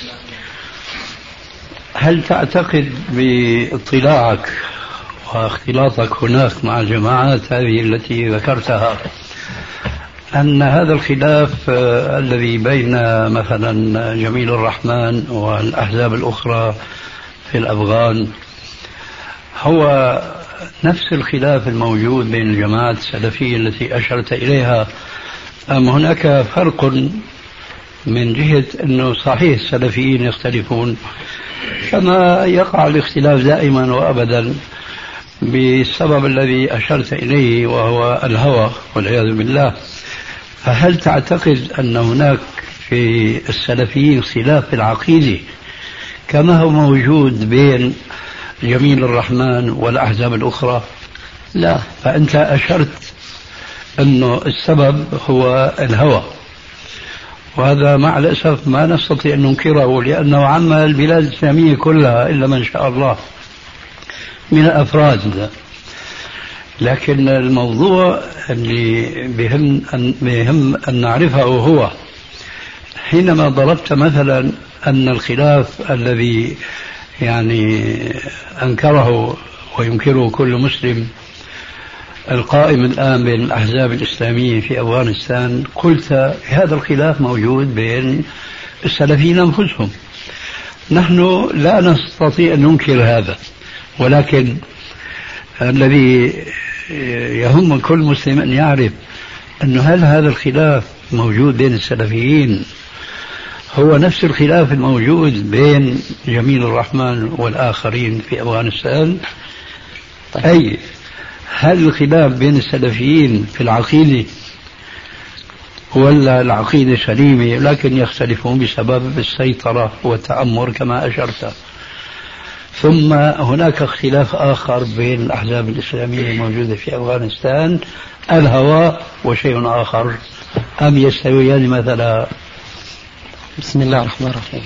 هل تعتقد باطلاعك واختلاطك هناك مع الجماعات هذه التي ذكرتها أن هذا الخلاف الذي بين مثلا جميل الرحمن والأحزاب الأخرى في الأفغان هو نفس الخلاف الموجود بين الجماعات السلفية التي أشرت إليها، أم هناك فرق من جهة أنه صحيح السلفيين يختلفون كما يقع الاختلاف دائما وأبدا بالسبب الذي أشرت إليه وهو الهوى والعياذ بالله؟ فهل تعتقد أن هناك في السلفيين خلاف في العقيدة كما هو موجود بين جميل الرحمن والأحزاب الأخرى؟ لا. فأنت أشرت أنه السبب هو الهوى، وهذا مع الأسف ما نستطيع أن ننكره لأنه عم البلاد الإسلامية كلها إلا من شاء الله من الأفراد. لكن الموضوع اللي بهم أن نعرفه هو حينما ضربت مثلا أن الخلاف الذي يعني أنكره وينكره كل مسلم القائم الآن بين الأحزاب الإسلامية في أفغانستان، قلت هذا الخلاف موجود بين السلفيين أنفسهم. نحن لا نستطيع أن ننكر هذا، ولكن الذي يهم كل مسلم أن يعرف أن هل هذا الخلاف موجود بين السلفيين هو نفس الخلاف الموجود بين جميل الرحمن والآخرين في أفغانستان؟ أي هل الخلاف بين السلفيين في العقيدة ولا العقيدة سليمة لكن يختلفون بسبب السيطرة والتأمر كما أشرت؟ ثم هناك اختلاف آخر بين الأحزاب الإسلامية الموجودة في أفغانستان، الهوى وشيء آخر، أم يستويان مثلا؟ بسم الله الرحمن الرحيم.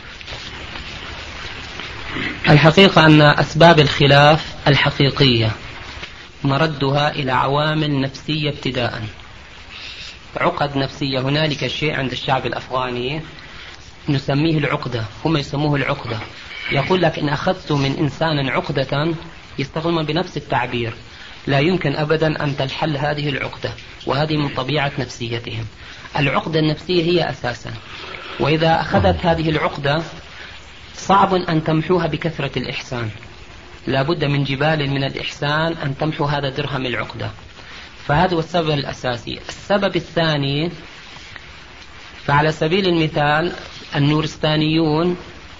الحقيقة أن أسباب الخلاف الحقيقية مردها إلى عوامل نفسية ابتداء، عقد نفسية. هنالك شيء عند الشعب الأفغاني نسميه العقدة، هم يسموه العقدة. يقول لك إن أخذت من إنسان عقدة، يستخدمون بنفس التعبير، لا يمكن أبدا أن تنحل هذه العقدة، وهذه من طبيعة نفسيتهم. العقدة النفسية هي أساسا، وإذا أخذت هذه العقدة صعب أن تمحوها بكثرة الإحسان، لا بد من جبال من الإحسان أن تمحو هذا درهم العقدة. فهذا هو السبب الأساسي. السبب الثاني، فعلى سبيل المثال النورستانيون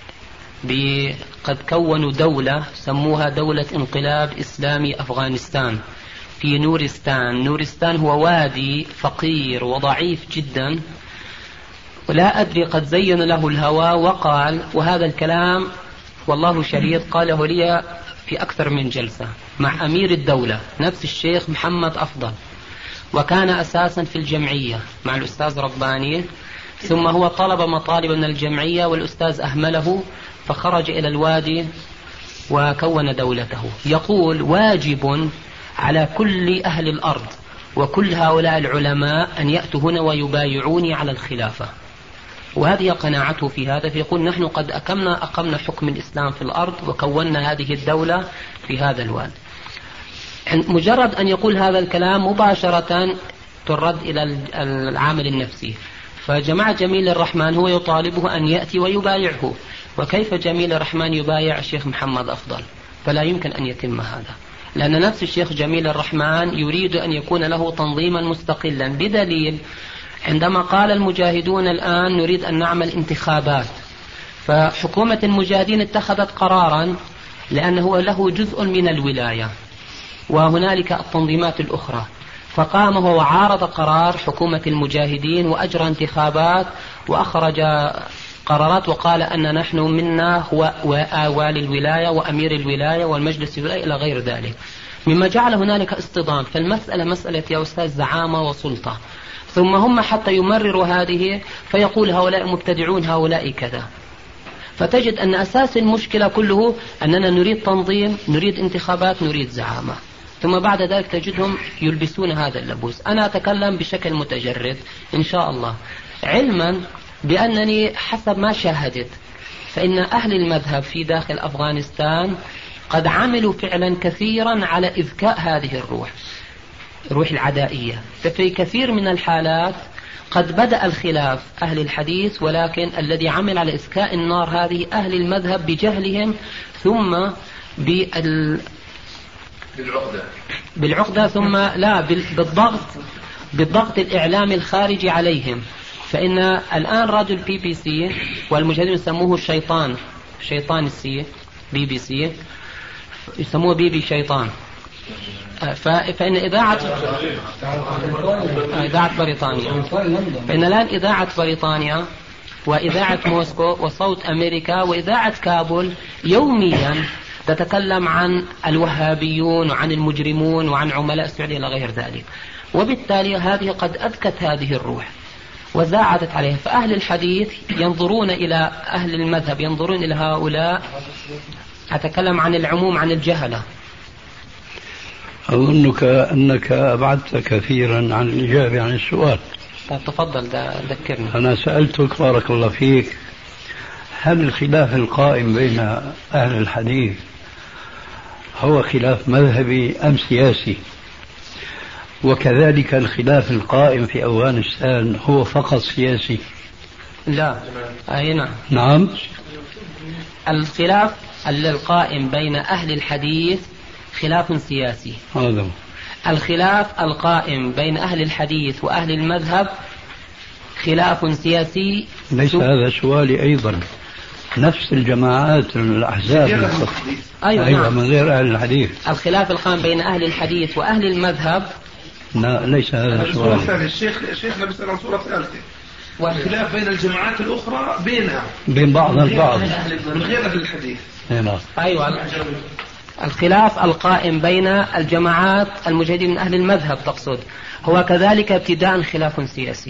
قد كونوا دولة سموها دولة انقلاب إسلامي أفغانستان في نورستان. نورستان هو وادي فقير وضعيف جدا، ولا أدري قد زين له الهوى وقال، وهذا الكلام والله شهيد قاله لي في أكثر من جلسة مع أمير الدولة نفس الشيخ محمد أفضل، وكان أساسا في الجمعية مع الأستاذ رباني، ثم هو طلب مطالب من الجمعية والأستاذ أهمله فخرج إلى الوادي وكون دولته. يقول واجب على كل أهل الأرض وكل هؤلاء العلماء أن يأتوا هنا ويبايعوني على الخلافة، وهذه قناعته في هذا. فيقول نحن قد أقمنا حكم الإسلام في الأرض وكونا هذه الدولة في هذا الوادي. مجرد أن يقول هذا الكلام مباشرة ترد إلى العامل النفسي. فجماعة جميل الرحمن هو يطالبه أن يأتي ويبايعه، وكيف جميل الرحمن يبايع الشيخ محمد أفضل؟ فلا يمكن أن يتم هذا، لأن نفس الشيخ جميل الرحمن يريد أن يكون له تنظيما مستقلا، بدليل عندما قال المجاهدون الآن نريد أن نعمل انتخابات، فحكومة المجاهدين اتخذت قرارا لأنه له جزء من الولاية وهنالك التنظيمات الأخرى، فقام هو وعارض قرار حكومة المجاهدين وأجرى انتخابات وأخرج قرارات وقال أن نحن منا هو والي الولاية وأمير الولاية والمجلس الولاية إلى غير ذلك، مما جعل هنالك اصطدام. فالمسألة مسألة يا أستاذ زعامة وسلطة، ثم هم حتى يمرروا هذه فيقول هؤلاء مبتدعون هؤلاء كذا. فتجد أن أساس المشكلة كله أننا نريد تنظيم، نريد انتخابات، نريد زعامة، ثم بعد ذلك تجدهم يلبسون هذا اللبوس. أنا أتكلم بشكل متجرد إن شاء الله، علما بأنني حسب ما شاهدت فإن أهل المذهب في داخل أفغانستان قد عملوا فعلا كثيرا على إذكاء هذه الروح العدائية. ففي كثير من الحالات قد بدأ الخلاف أهل الحديث، ولكن الذي عمل على إذكاء النار هذه أهل المذهب بجهلهم، ثم بالعقدة ثم لا بالضغط الإعلامي الخارجي عليهم. فإن الآن راديو BBC والمجاهدين يسموه الشيطان، شيطان السي BBC يسموه بيبي شيطان. فإن إذاعة بريطانيا، فإن الآن إذاعة بريطانيا وإذاعة موسكو وصوت أمريكا وإذاعة كابول يوميا تتكلم عن الوهابيون وعن المجرمون وعن عملاء السعودية إلى غير ذلك، وبالتالي هذه قد أذكت هذه الروح وزاعدت عليها. فأهل الحديث ينظرون إلى أهل المذهب، ينظرون إلى هؤلاء، أتكلم عن العموم، عن الجهلة. أظنك أنك أبعدت كثيرا عن الإجابة عن السؤال. تفضل ذكرني. أنا سألتك بارك الله فيك، هل الخلاف القائم بين أهل الحديث هو خلاف مذهبي أم سياسي؟ وكذلك الخلاف القائم في أفغانستان هو فقط سياسي؟ لا، أي نعم. الخلاف القائم بين أهل الحديث خلاف سياسي. هذا الخلاف القائم بين أهل الحديث وأهل المذهب خلاف سياسي. ليس هذا سؤالي أيضا. نفس الجماعات الأحزاب أيوة نعم. من غير أهل الحديث. الخلاف القائم بين أهل الحديث وأهل المذهب لا، ليس هذا سؤالي. الشيخنا بيسأل عن صورة ثالثة، والخلاف بين الجماعات الأخرى بين بعضها البعض من غير أهل الحديث. أيوة، الخلاف القائم بين الجماعات المجاهدين من أهل المذهب تقصد، هو كذلك ابتداء خلاف سياسي،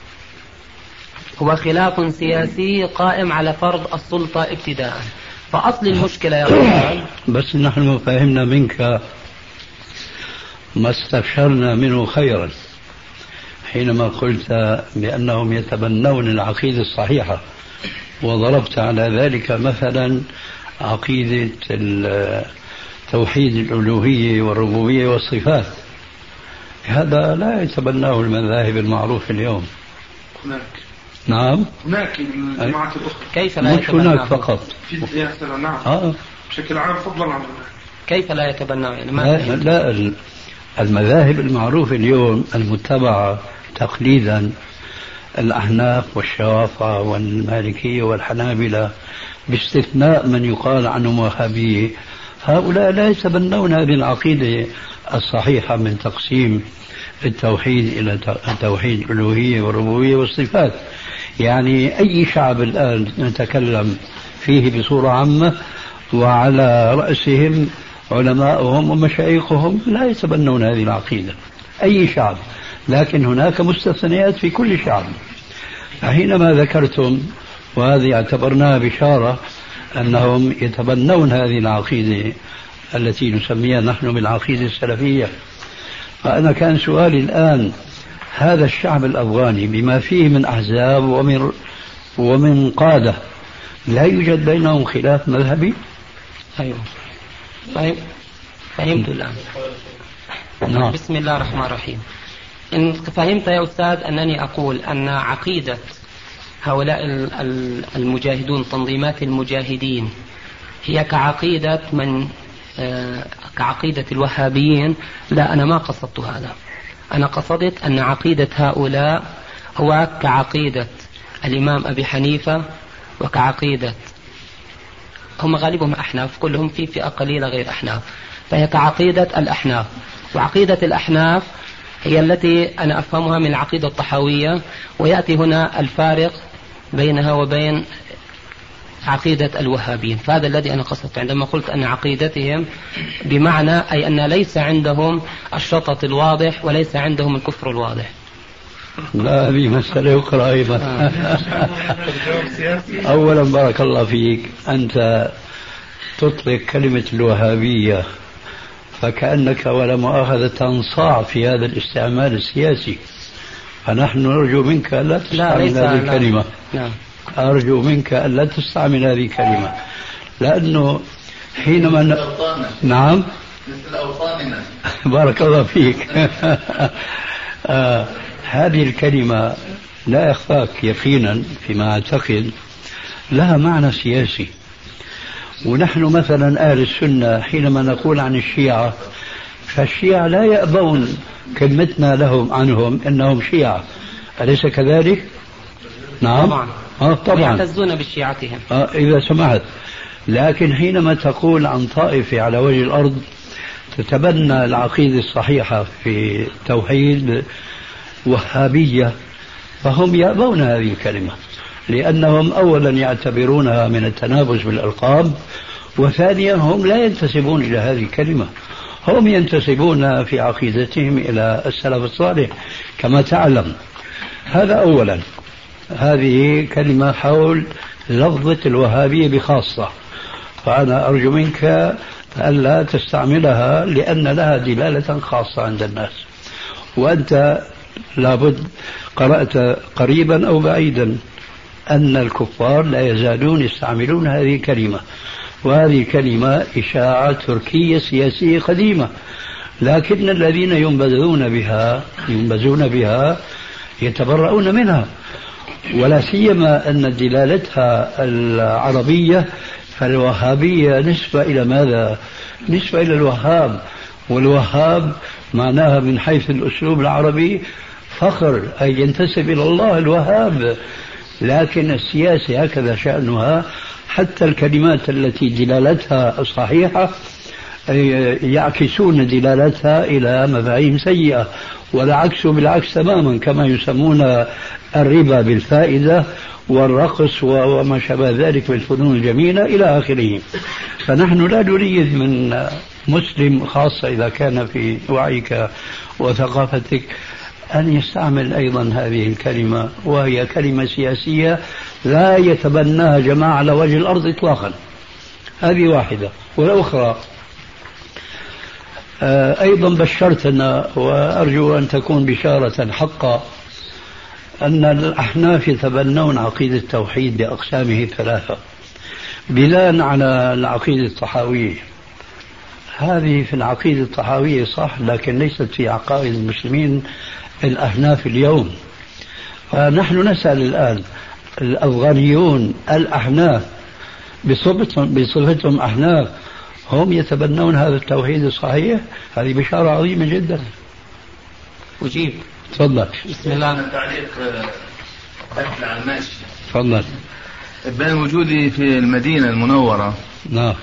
هو خلاف سياسي قائم على فرض السلطة ابتداء. فأصل المشكلة يا رجال، بس نحن فهمنا منك ما استبشرنا منه خيرا حينما قلت بأنهم يتبنون العقيدة الصحيحة، وضربت على ذلك مثلا عقيدة توحيد الألوهية والربوبية والصفات. هذا لا يتبناه المذاهب المعروفة اليوم. هناك نعم، هناك الجماعات الأخرى. كيف لا مش هناك فقط نعم. بشكل عام فضلا عن كيف لا يتبناه يعني لا المذاهب المعروفة اليوم المتبعة تقليدا، الأحناف والشوافعة والمالكية والحنابلة باستثناء من يقال عنهم وهابية، هؤلاء لا يتبنون هذه العقيدة الصحيحة من تقسيم التوحيد إلى توحيد الألوهية والربوبية والصفات. يعني أي شعب الآن نتكلم فيه بصورة عامة وعلى رأسهم علماءهم ومشايخهم لا يتبنون هذه العقيدة، أي شعب، لكن هناك مستثنيات في كل شعب. فحينما ذكرتم، وهذه اعتبرناها بشارة، أنهم يتبنون هذه العقيدة التي نسميها نحن بالعقيدة السلفية، فأنا كان سؤالي الآن، هذا الشعب الأفغاني بما فيه من أحزاب ومن قادة، لا يوجد بينهم خلاف مذهبي؟ أيوه، فهمت الآن. نعم. بسم الله الرحمن الرحيم. إن فهمت يا أستاذ أنني أقول أن عقيدة هؤلاء المجاهدون، تنظيمات المجاهدين، هي كعقيدة الوهابيين. لا، أنا ما قصدت هذا. أنا قصدت أن عقيدة هؤلاء هو كعقيدة الإمام أبي حنيفة، وكعقيدة هم غالبهم أحناف، كلهم في فئة قليلة غير أحناف، فهي كعقيدة الأحناف. وعقيدة الأحناف هي التي أنا أفهمها من العقيدة الطحاوية. ويأتي هنا الفارق بينها وبين عقيدة الوهابيين. فهذا الذي أنا قصدت عندما قلت أن عقيدتهم بمعنى أي أن ليس عندهم الشطط الواضح وليس عندهم الكفر الواضح. لا، هذه مسألة أخرى أيضا. أولا بارك الله فيك، أنت تطلق كلمة الوهابية فكأنك ولا مؤاخذة تنصاع في هذا الاستعمال السياسي، فنحن نرجو منك ألا تستعمل هذه الكلمة. أرجو منك ألا تستعمل هذه الكلمة، لأنه حينما نعم مثل أوطاننا. بارك الله فيك. هذه الكلمة لا يخفاك يقينا فيما أعتقد لها معنى سياسي. ونحن مثلا أهل السنة حينما نقول عن الشيعة، فالشيعة لا يأبون كلمتنا لهم عنهم إنهم شيعة، أليس كذلك؟ نعم طبعا يعتزون بشيعتهم إذا سمحت. لكن حينما تقول عن طائفة على وجه الأرض تتبنى العقيدة الصحيحة في توحيد وهابية، فهم يأبون هذه الكلمة، لأنهم أولا يعتبرونها من التنابز بالألقاب، وثانيا هم لا ينتسبون إلى هذه الكلمة، هم ينتسبون في عقيدتهم إلى السلف الصالح كما تعلم. هذا أولا. هذه كلمة حول لفظة الوهابية بخاصة، فأنا أرجو منك ألا تستعملها لأن لها دلالة خاصة عند الناس، وأنت لابد قرأت قريبا أو بعيدا أن الكفار لا يزالون يستعملون هذه الكلمة، وهذه كلمة إشاعة تركية سياسية قديمة، لكن الذين ينبذون بها يتبرؤون منها، ولا سيما أن دلالتها العربية، فالوهابية نسبة إلى ماذا؟ نسبة إلى الوهاب، والوهاب معناها من حيث الأسلوب العربي فخر، أي ينتسب إلى الله الوهاب. لكن السياسة هكذا شأنها، حتى الكلمات التي دلالتها صحيحة يعكسون دلالتها إلى مفاهيم سيئة، والعكس بالعكس تماما، كما يسمون الربا بالفائدة والرقص وما شابه ذلك من الفنون الجميلة إلى آخره. فنحن لا نريد من مسلم، خاصة إذا كان في وعيك وثقافتك، أن يستعمل أيضا هذه الكلمة، وهي كلمة سياسية لا يتبناها جماعة على وجه الأرض إطلاقا. هذه واحدة. والأخرى أيضا بشرتنا، وأرجو أن تكون بشارة حقا، أن الأحناف يتبنون عقيدة التوحيد بأقسامه الثلاثة بناء على العقيدة الطحاوية. هذه في العقيدة الطحاوية صح، لكن ليست في عقائد المسلمين الأحناف اليوم. فنحن نسأل الآن الأفغانيون الأحناف بصفتهم أحناف، هم يتبنون هذا التوحيد الصحيح؟ هذه بشارة عظيمة جدا. أجيب. تفضل. بسم الله. تعليق أكل على الماشي. تفضل. بين وجودي في المدينة المنورة نعم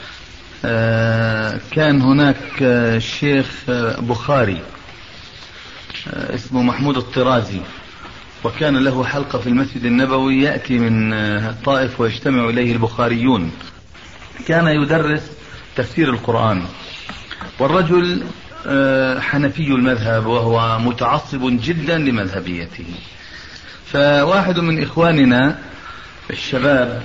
كان هناك الشيخ بخاري اسمه محمود الطرازي، وكان له حلقة في المسجد النبوي، يأتي من الطائف ويجتمع إليه البخاريون. كان يدرس تفسير القرآن، والرجل حنفي المذهب وهو متعصب جدا لمذهبيته. فواحد من إخواننا الشباب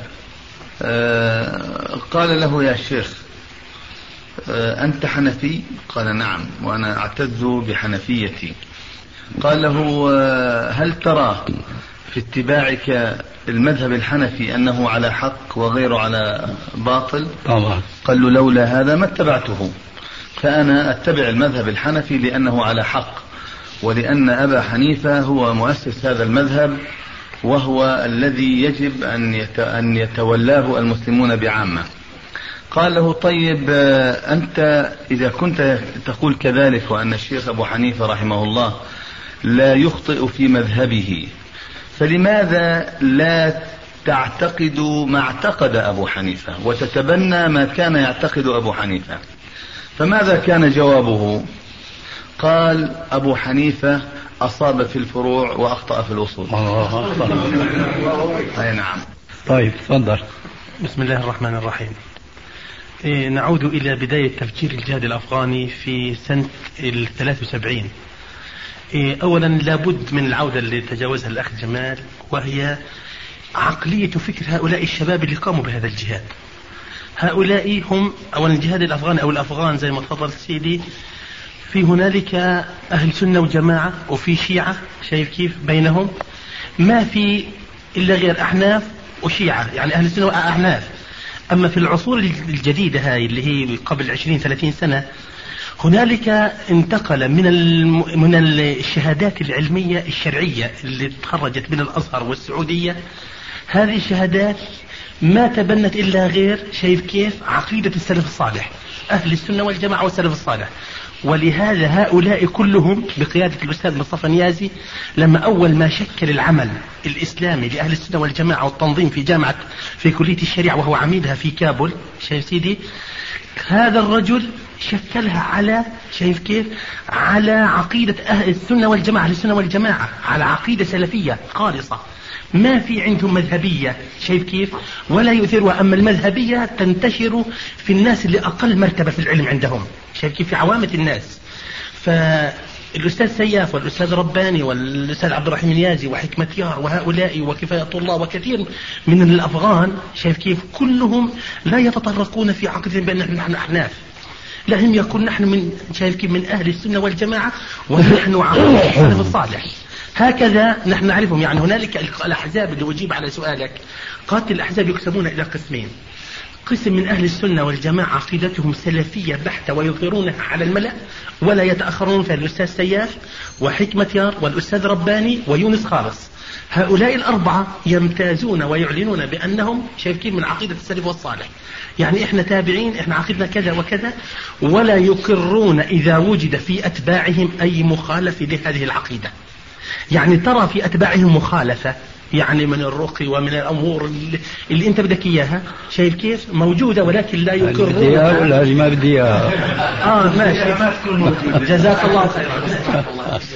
قال له: يا شيخ أنت حنفي؟ قال: نعم، وأنا أعتز بحنفيتي. قال له: هل ترى في اتباعك المذهب الحنفي أنه على حق وغيره على باطل؟ طبعا. قال له: لولا هذا ما اتبعته، فأنا أتبع المذهب الحنفي لأنه على حق، ولأن أبا حنيفة هو مؤسس هذا المذهب، وهو الذي يجب أن يتولاه المسلمون بعامة. قال له: طيب أنت إذا كنت تقول كذلك، وأن الشيخ أبو حنيفة رحمه الله لا يخطئ في مذهبه، فلماذا لا تعتقد ما اعتقد أبو حنيفة وتتبنى ما كان يعتقد أبو حنيفة؟ فماذا كان جوابه؟ قال أبو حنيفة: أصاب في الفروع وأخطأ في الأصول. أي نعم. طيب تفضل. بسم الله الرحمن الرحيم. نعود إلى بداية تفجير الجهاد الأفغاني في سنة 73. أولا لابد من العودة اللي تجاوزها الأخ جمال، وهي عقلية فكر هؤلاء الشباب اللي قاموا بهذا الجهاد. هؤلاء هم أولا الجهاد الأفغاني أو الأفغان زي ما تفضل سيدي، في هنالك أهل سنة وجماعة وفي شيعة، شايف كيف بينهم ما في إلا غير أحناف وشيعة، يعني أهل السنة وأحناف. أما في العصور الجديدة هاي اللي هي قبل 20-30 سنة هنالك انتقل من الشهادات العلمية الشرعية اللي تخرجت من الأزهر والسعودية، هذه الشهادات ما تبنت إلا غير شايف كيف عقيدة السلف الصالح، أهل السنة والجماعة والسلف الصالح. ولهذا هؤلاء كلهم بقيادة الأستاذ مصطفى نيازي لما أول ما شكل العمل الإسلامي لأهل السنة والجماعة والتنظيم في كلية الشريعة وهو عميدها في كابول، شايف سيدي، هذا الرجل شكلها على شايف كيف على عقيدة أهل السنة والجماعة، أهل السنة والجماعة على عقيدة سلفية خالصة، ما في عندهم مذهبية، شايف كيف، ولا يؤثرها. أما المذهبية تنتشر في الناس اللي أقل مرتبة في العلم عندهم، شايف كيف، في عوامة الناس. فالأستاذ سياف والأستاذ رباني والأستاذ عبد الرحيم نيازي وحكمة يار وهؤلاء وكفاية الله وكثير من الأفغان، شايف كيف، كلهم لا يتطرقون في عقيدة بأن نحن أحناف، لا هم يقول نحن من شايف كيف من أهل السنة والجماعة ونحن عقيدة السلف الصالح. هكذا نحن نعرفهم. يعني هنالك الأحزاب اللي أجيب على سؤالك، قاتل الأحزاب يقسمون إلى قسمين: قسم من أهل السنة والجماعة عقيدتهم سلفية بحتة ويظهرونها على الملأ ولا يتأخرون فيها، الأستاذ سياف وحكمة يار والأستاذ رباني ويونس خالص. هؤلاء الأربعة يمتازون ويعلنون بأنهم شايف كيف من عقيدة السلف والصالح، يعني إحنا تابعين، إحنا عقيدنا كذا وكذا، ولا يقرون إذا وجد في أتباعهم أي مخالف لهذه العقيدة. يعني ترى في أتباعهم مخالفة، يعني من الرقي ومن الأمور اللي أنت بدك إياها، شايف كيف موجودة، ولكن لا يقرون. ولا ما بدي إياها. ماشي، جزاك الله خيرا.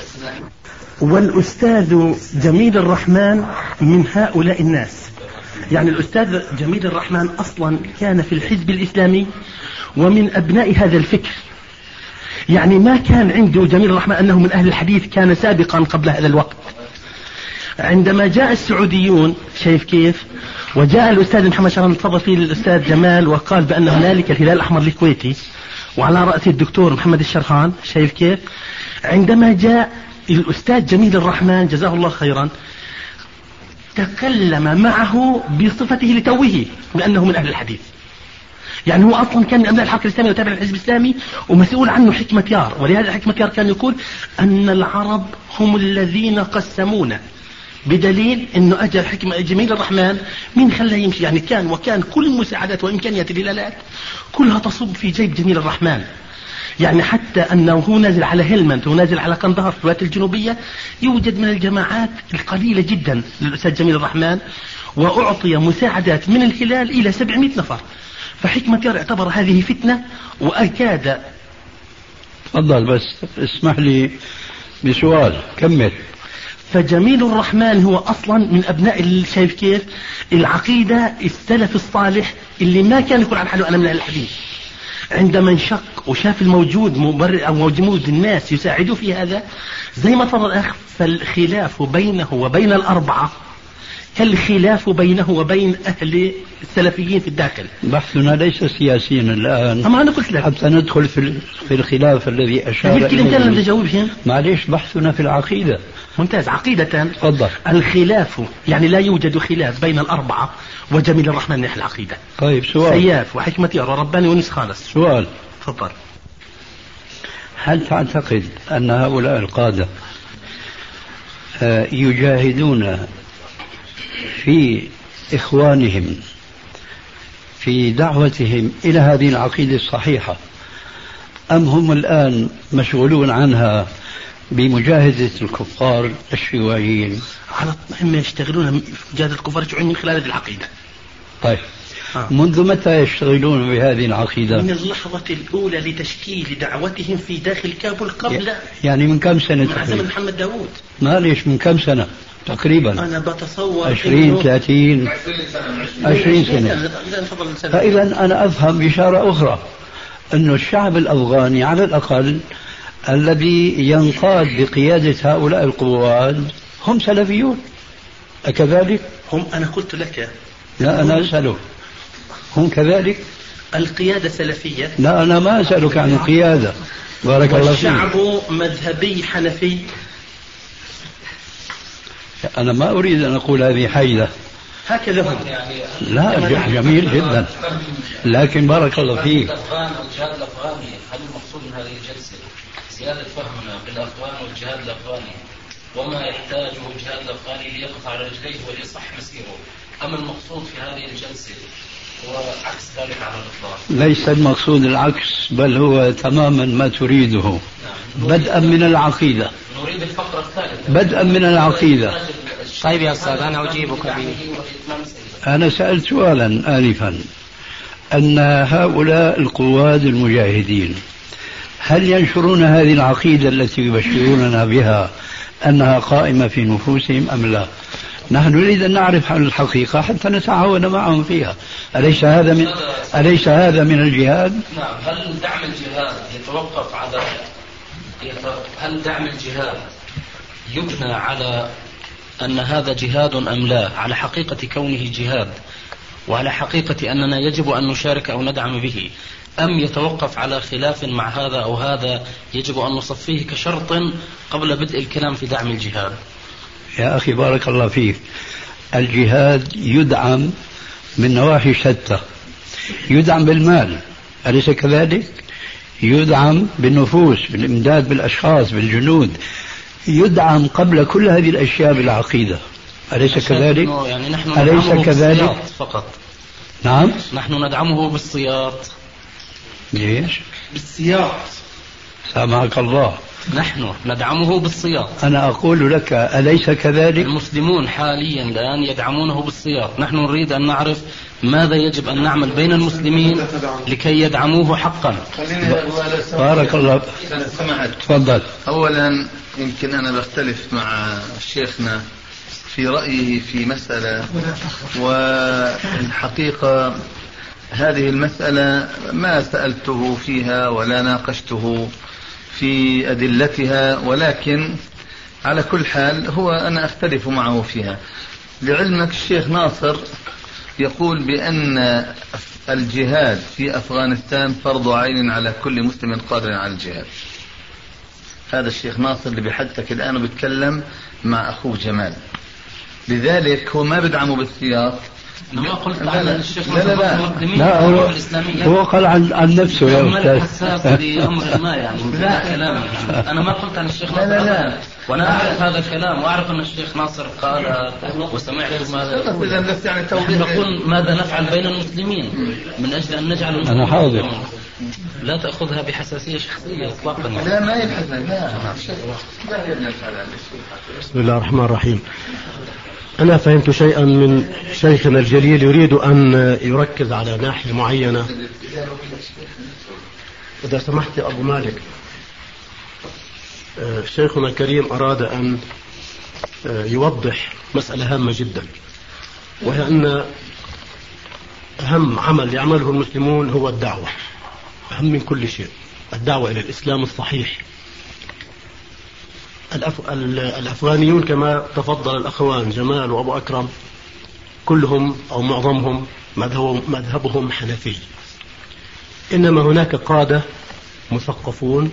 والأستاذ جميل الرحمن من هؤلاء الناس. يعني الأستاذ جميل الرحمن أصلا كان في الحزب الإسلامي ومن أبناء هذا الفكر. يعني ما كان عنده جميل الرحمن أنه من أهل الحديث، كان سابقا قبل هذا الوقت. عندما جاء السعوديون شايف كيف، وجاء الأستاذ محمد شران تفضل فيه الأستاذ جمال وقال بأن هنالك الهلال الأحمر الكويتي وعلى رأس الدكتور محمد الشرخان، شايف كيف، عندما جاء الأستاذ جميل الرحمن جزاه الله خيرا تكلم معه بصفته لتوه بأنه من أهل الحديث. يعني هو أصلا كان من أبناء الحركة الإسلامية وتابع الحزب الإسلامي ومسؤول عنه حكمة يار. ولهذا حكمة يار كان يقول أن العرب هم الذين قسمونا، بدليل أنه أجل حكمة جميل الرحمن من خلاه يمشي. يعني كان كل مساعدات وإمكانيات الهلالات كلها تصب في جيب جميل الرحمن. يعني حتى أنه هو نازل على هلمند ونازل على قندهار في الولايات الجنوبية يوجد من الجماعات القليلة جدا للأستاذ جميل الرحمن، وأعطي مساعدات من الهلال إلى 700 نفر. فحكمة يار اعتبر هذه فتنة وأكاد. تفضل بس اسمح لي بسؤال، كمل. فجميل الرحمن هو أصلا من أبناء شايف كيف العقيدة السلف الصالح اللي ما كان يقول عن حاله أنا من أهل الحديث. عندما انشق وشاف الموجود مبرر أو موجود الناس يساعدوا في هذا زي ما تفضل الأخ، فالخلاف بينه وبين الأربعة كالخلاف بينه وبين أهل السلفيين في الداخل. بحثنا ليس سياسيا الآن، أما أنا قلت لك حتى ندخل في الخلاف الذي أشار إليه. معليش، بحثنا في العقيدة. ممتاز. عقيدة تفضل. الخلاف يعني لا يوجد خلاف بين الأربعة وجميل الرحمن ناحية العقيدة. طيب سؤال. سياف وحكمة يار ورباني ونس خالص. سؤال. تفضل. هل تعتقد أن هؤلاء القادة يجاهدون في إخوانهم في دعوتهم إلى هذه العقيدة الصحيحة، أم هم الآن مشغولون عنها بمجاهدة الكفار الشيوعيين؟ هم يشتغلون في مجاهدة الكفار الشيوعيين من خلال هذه العقيدة. طيب منذ متى يشتغلون بهذه العقيدة؟ من اللحظة الأولى لتشكيل دعوتهم في داخل كابول قبل يعني من كم سنة مع تقريبا؟ زمن محمد داوود. معليش من كم سنة تقريبا؟ أنا بتصور 20 30 20 سنة. فإذا أنا أفهم بإشارة أخرى أن الشعب الأفغاني على الأقل الذي ينقاد بقيادة هؤلاء القوات هم سلفيون، أكذلك؟ هم أنا قلت لك لا أنا أسألك هم كذلك؟ القيادة سلفية. لا أنا ما أسألك عن القيادة. بارك الله فيك. والشعب مذهبي حنفي. أنا ما أريد أن أقول هذه حيلة، هكذا هم. لا جميل جدا، لكن بارك الله فيك. الأفغان والجهاد الأفغاني، هل المقصود من هذه الجلسة زيادة فهمنا بالأفغان والجهاد الأفغاني وما يحتاجه الجهاد الأفغاني ليقف على رجليه وليصح مسيره، أم المقصود في هذه الجلسة هو عكس ذلك على الإطلاق؟ ليس المقصود العكس، بل هو تماما ما تريده. بدءا من العقيدة. نريد الفقرة الثالثة بدءا من العقيدة. طيب يا أستاذ أنا أجيبك به. أنا سألت سؤالا آنفا أن هؤلاء القواد المجاهدين هل ينشرون هذه العقيدة التي يبشروننا بها أنها قائمة في نفوسهم أم لا؟ نحن نريد أن نعرف عن الحقيقة حتى نتعاون معهم فيها. أليس هذا من الجهاد؟ نعم. هل دعم الجهاد يتوقف على هل دعم الجهاد يبنى على أن هذا جهاد أم لا، على حقيقة كونه جهاد وعلى حقيقة أننا يجب أن نشارك أو ندعم به، أم يتوقف على خلاف مع هذا أو هذا يجب أن نصفيه كشرط قبل بدء الكلام في دعم الجهاد؟ يا أخي بارك الله فيك، الجهاد يدعم من نواحي شتى. يدعم بالمال، أليس كذلك؟ يدعم بالنفوس، بالإمداد بالأشخاص، بالجنود. يدعم قبل كل هذه الأشياء بالعقيدة، أليس كذلك؟ يعني نحن أليس كذلك؟ فقط. نعم. نحن ندعمه بالسياط. ليش؟ بالسياط. سامحك الله. نحن ندعمه بالسياط. أنا أقول لك أليس كذلك؟ المسلمون حاليا الآن يدعمونه بالسياط. نحن نريد أن نعرف ماذا يجب أن نعمل بين المسلمين لكي يدعموه حقا. بارك الله. تفضل. أولا يمكن أنا بختلف مع شيخنا في رأيه في مسألة، والحقيقة هذه المسألة ما سألته فيها ولا ناقشته في أدلتها، ولكن على كل حال هو أنا أختلف معه فيها. لعلمك الشيخ ناصر يقول بأن الجهاد في أفغانستان فرض عين على كل مسلم قادر على الجهاد. هذا الشيخ ناصر اللي بحدثك الآن وبيتكلم مع أخوه جمال، لذلك هو ما بدعمه بالسياق. ما قلت عن الشيخ لا هو قال عن نفسه يا أستاذ. حساس لأمر ما يعني كلامي. أنا ما قلت عن الشيخ ناصر. لا. وأنا أعرف هذا الكلام وأعرف أن الشيخ ناصر قال وسمعت ماذا نقول ماذا نفعل بين المسلمين من أجل أن نجعل أنا حاضر. لا تأخذها بحساسية شخصية إطلاقا. لا ما يبحث. لا. بسم الله الرحمن الرحيم. أنا فهمت شيئا من شيخنا الجليل يريد أن يركز على ناحية معينة. إذا سمحت يا أبو مالك، شيخنا الكريم أراد أن يوضح مسألة هامة جدا، وهي أن أهم عمل يعمله المسلمون هو الدعوة، أهم من كل شيء، الدعوة إلى الإسلام الصحيح. الأفغانيون كما تفضل الأخوان جمال وأبو أكرم كلهم أو معظمهم مذهبهم حنفي، إنما هناك قادة مثقفون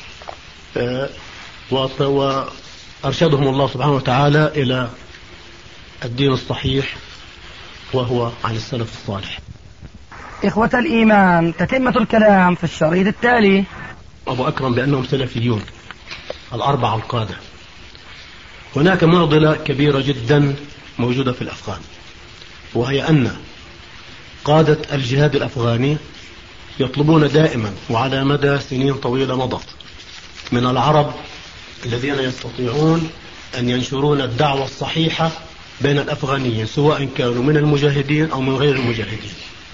وأرشدهم الله سبحانه وتعالى إلى الدين الصحيح وهو عن السلف الصالح. إخوة الإيمان، تتمة الكلام في الشريط التالي. أبو أكرم بأنهم سلفيون الأربعة القادة. هناك معضلة كبيرة جدا موجودة في الأفغان، وهي أن قادة الجهاد الأفغاني يطلبون دائما وعلى مدى سنين طويلة مضت من العرب الذين يستطيعون أن ينشرون الدعوة الصحيحة بين الأفغانيين، سواء كانوا من المجاهدين أو من غير المجاهدين،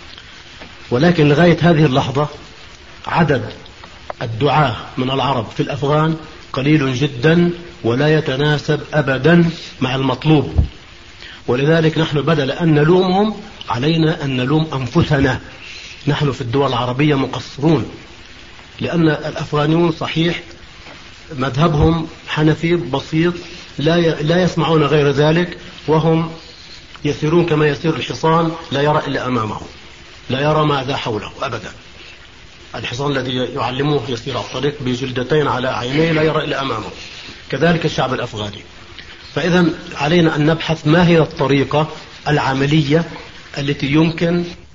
ولكن لغاية هذه اللحظة عدد الدعاة من العرب في الأفغان قليل جدا ولا يتناسب أبدا مع المطلوب. ولذلك نحن بدل أن نلومهم علينا أن نلوم أنفسنا. نحن في الدول العربية مقصرون، لأن الأفغانيون صحيح مذهبهم حنفي بسيط، لا يسمعون غير ذلك، وهم يسيرون كما يسير الحصان لا يرى إلا أمامه، لا يرى ماذا حوله أبدا. الحصان الذي يعلموه يسير على الطريق بجلدتين على عينيه لا يرى إلا أمامه، كذلك الشعب الأفغاني. فإذا علينا أن نبحث ما هي الطريقة العملية التي يمكن